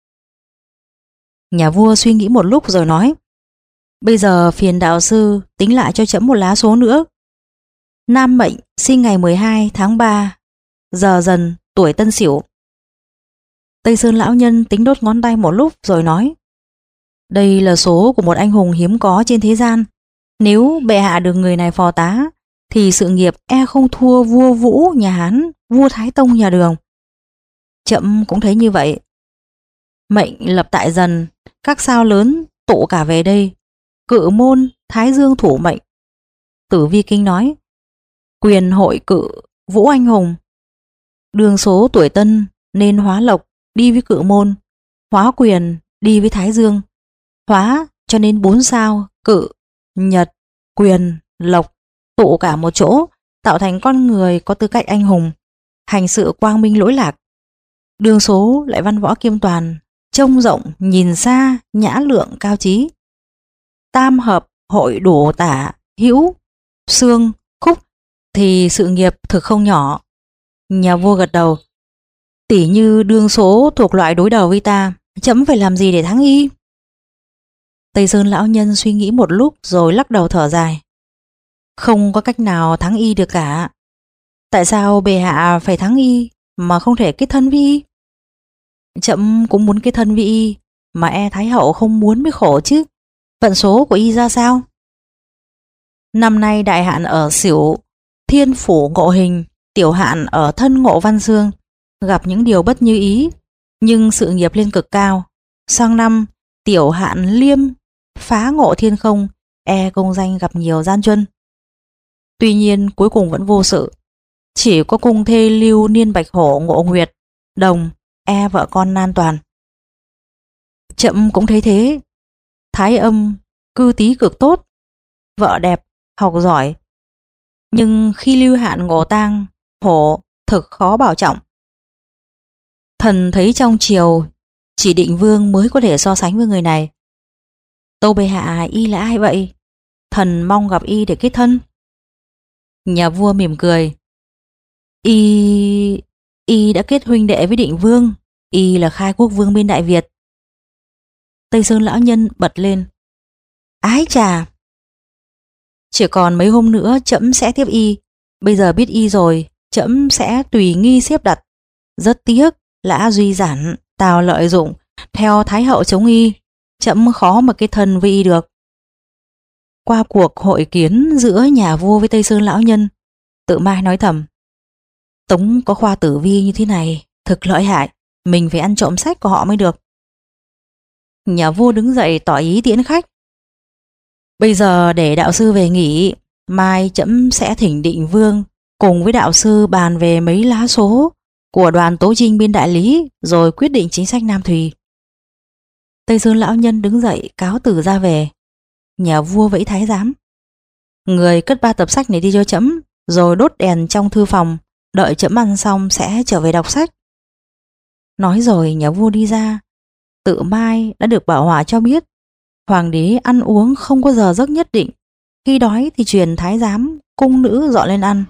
Speaker 1: Nhà vua suy nghĩ một lúc rồi nói, bây giờ phiền đạo sư tính lại cho trẫm một lá số nữa. Nam mệnh sinh ngày mười hai tháng ba, giờ Dần, tuổi Tân Sửu. Tây Sơn lão nhân tính đốt ngón tay một lúc rồi nói, đây là số của một anh hùng hiếm có trên thế gian. Nếu bệ hạ được người này phò tá thì sự nghiệp e không thua vua Vũ nhà Hán, vua Thái Tông nhà Đường. Trẫm cũng thấy như vậy. Mệnh lập tại Dần, các sao lớn tụ cả về đây. Cự môn, Thái Dương thủ mệnh. Tử Vi Kinh nói, quyền hội cự, Vũ anh hùng. Đường số tuổi Tân nên hóa lộc đi với cự môn, hóa quyền đi với Thái Dương. Hóa cho nên bốn sao cự, nhật, quyền, lộc tụ cả một chỗ, tạo thành con người có tư cách anh hùng, hành sự quang minh lỗi lạc. Đường số lại văn võ kiêm toàn, trông rộng, nhìn xa, nhã lượng, cao trí. Tam hợp hội đủ tả, hữu, xương, khúc thì sự nghiệp thực không nhỏ. Nhà vua gật đầu. Tỷ như đương số thuộc loại đối đầu với ta, trẫm phải làm gì để thắng y? Tây Sơn lão nhân suy nghĩ một lúc rồi lắc đầu thở dài. Không có cách nào thắng y được cả. Tại sao bệ hạ phải thắng y mà không thể kết thân với y? Trẫm cũng muốn kết thân với y, mà e Thái hậu không muốn mới khổ chứ. Vận số của y ra sao? Năm nay đại hạn ở Sửu, thiên phủ ngộ hình, tiểu hạn ở thân ngộ văn dương, gặp những điều bất như ý, nhưng sự nghiệp lên cực cao. Sang năm tiểu hạn liêm, phá ngộ thiên không, e công danh gặp nhiều gian truân. Tuy nhiên cuối cùng vẫn vô sự. Chỉ có cung thê lưu niên bạch hổ ngộ nguyệt, đồng, e vợ con nan toàn. Trẫm cũng thấy thế. Thái âm cư tý cực tốt, vợ đẹp, học giỏi. Nhưng khi lưu hạn ngộ tang, hổ thực khó bảo trọng. Thần thấy trong triều chỉ Định Vương mới có thể so sánh với người này. Tâu bệ hạ, y là ai vậy? Thần mong gặp y để kết thân. Nhà vua mỉm cười. Y... y đã kết huynh đệ với Định Vương. Y là khai quốc vương bên Đại Việt. Tây Sơn lão nhân bật lên. Ái chà! Chỉ còn mấy hôm nữa trẫm sẽ tiếp y. Bây giờ biết y rồi, trẫm sẽ tùy nghi xếp đặt. Rất tiếc, Lã Duy Giản, Tào Lợi Dụng theo Thái hậu chống y, trẫm khó mà kết thân với y được. Qua cuộc hội kiến giữa nhà vua với Tây Sơn lão nhân, Tự Mai nói thầm. Tống có khoa tử vi như thế này, thực lợi hại, mình phải ăn trộm sách của họ mới được. Nhà vua đứng dậy tỏ ý tiễn khách. Bây giờ để đạo sư về nghỉ, mai trẫm sẽ thỉnh Định Vương cùng với đạo sư bàn về mấy lá số của đoàn tố trinh bên đại lý, rồi quyết định chính sách Nam Thùy. Tây Sơn lão nhân đứng dậy cáo từ ra về. Nhà vua vẫy thái giám. Người cất ba tập sách này đi cho trẫm, rồi đốt đèn trong thư phòng, đợi trẫm ăn xong sẽ trở về đọc sách. Nói rồi nhà vua đi ra. Tự Mai đã được bảo hỏa cho biết hoàng đế ăn uống không có giờ giấc nhất định, khi đói thì truyền thái giám cung nữ dọn lên ăn.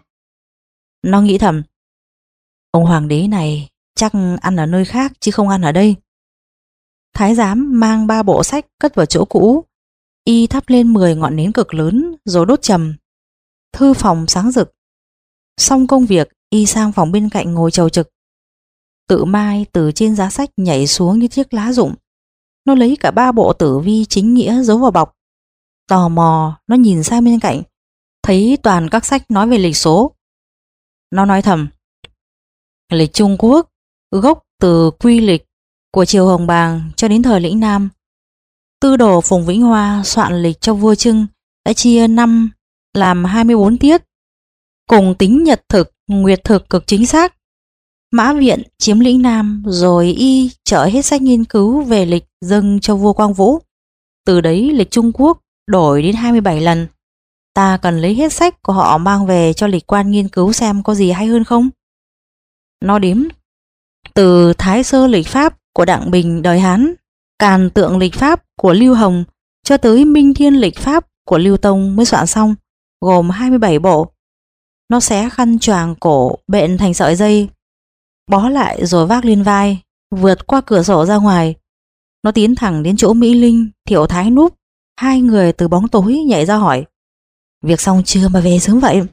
Speaker 1: Nó nghĩ thầm, ông hoàng đế này chắc ăn ở nơi khác chứ không ăn ở đây. Thái giám mang ba bộ sách cất vào chỗ cũ, y thắp lên mười ngọn nến cực lớn rồi đốt trầm. Thư phòng sáng rực. Xong công việc, y sang phòng bên cạnh ngồi chầu trực. Tự Mai từ trên giá sách nhảy xuống như chiếc lá rụng. Nó lấy cả ba bộ tử vi chính nghĩa giấu vào bọc. Tò mò, nó nhìn sang bên cạnh, thấy toàn các sách nói về lịch số. Nó nói thầm, lịch Trung Quốc, gốc từ quy lịch của triều Hồng Bàng cho đến thời lĩnh Nam. Tư đồ Phùng Vĩnh Hoa soạn lịch cho vua Trưng đã chia năm làm hai mươi bốn tiết, cùng tính nhật thực, nguyệt thực cực chính xác. Mã Viện chiếm lĩnh Nam, rồi y chở hết sách nghiên cứu về lịch dâng cho vua Quang Vũ. Từ đấy lịch Trung Quốc đổi đến hai mươi bảy lần. Ta cần lấy hết sách của họ mang về cho lịch quan nghiên cứu xem có gì hay hơn không. Nó đếm từ Thái Sơ lịch pháp của Đặng Bình đời Hán, Càn Tượng lịch pháp của Lưu Hồng, cho tới Minh Thiên lịch pháp của Lưu Tông mới soạn xong, gồm hai mươi bảy bộ. Nó xé khăn choàng cổ bện thành sợi dây, bó lại rồi vác lên vai, vượt qua cửa sổ ra ngoài. Nó tiến thẳng đến chỗ Mỹ Linh, Thiệu Thái núp. Hai người từ bóng tối nhảy ra hỏi, việc xong chưa mà về sớm vậy?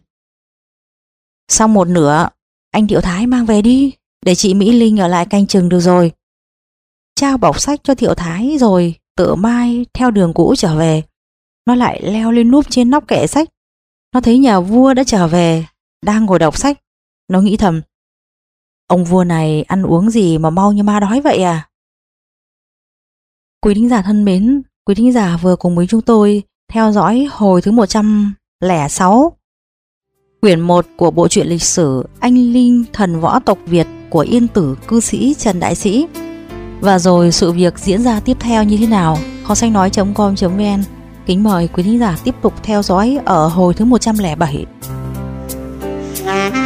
Speaker 1: Xong một nửa, anh Thiệu Thái mang về đi, để chị Mỹ Linh ở lại canh chừng được rồi. Trao bọc sách cho Thiệu Thái rồi Tự Mai theo đường cũ trở về. Nó lại leo lên núp trên nóc kệ sách. Nó thấy nhà vua đã trở về, đang ngồi đọc sách. Nó nghĩ thầm, ông vua này ăn uống gì mà mau như ma đói vậy à? Quý thính giả thân mến, quý thính giả vừa cùng với chúng tôi theo dõi hồi thứ một trăm lẻ sáu, quyển một của bộ truyện lịch sử Anh Linh Thần Võ Tộc Việt của yên tử cư sĩ Trần Đại Sĩ. Và rồi sự việc diễn ra tiếp theo như thế nào, kho sách nói chấm com chấm vn kính mời quý thính giả tiếp tục theo dõi ở hồi thứ một trăm lẻ bảy.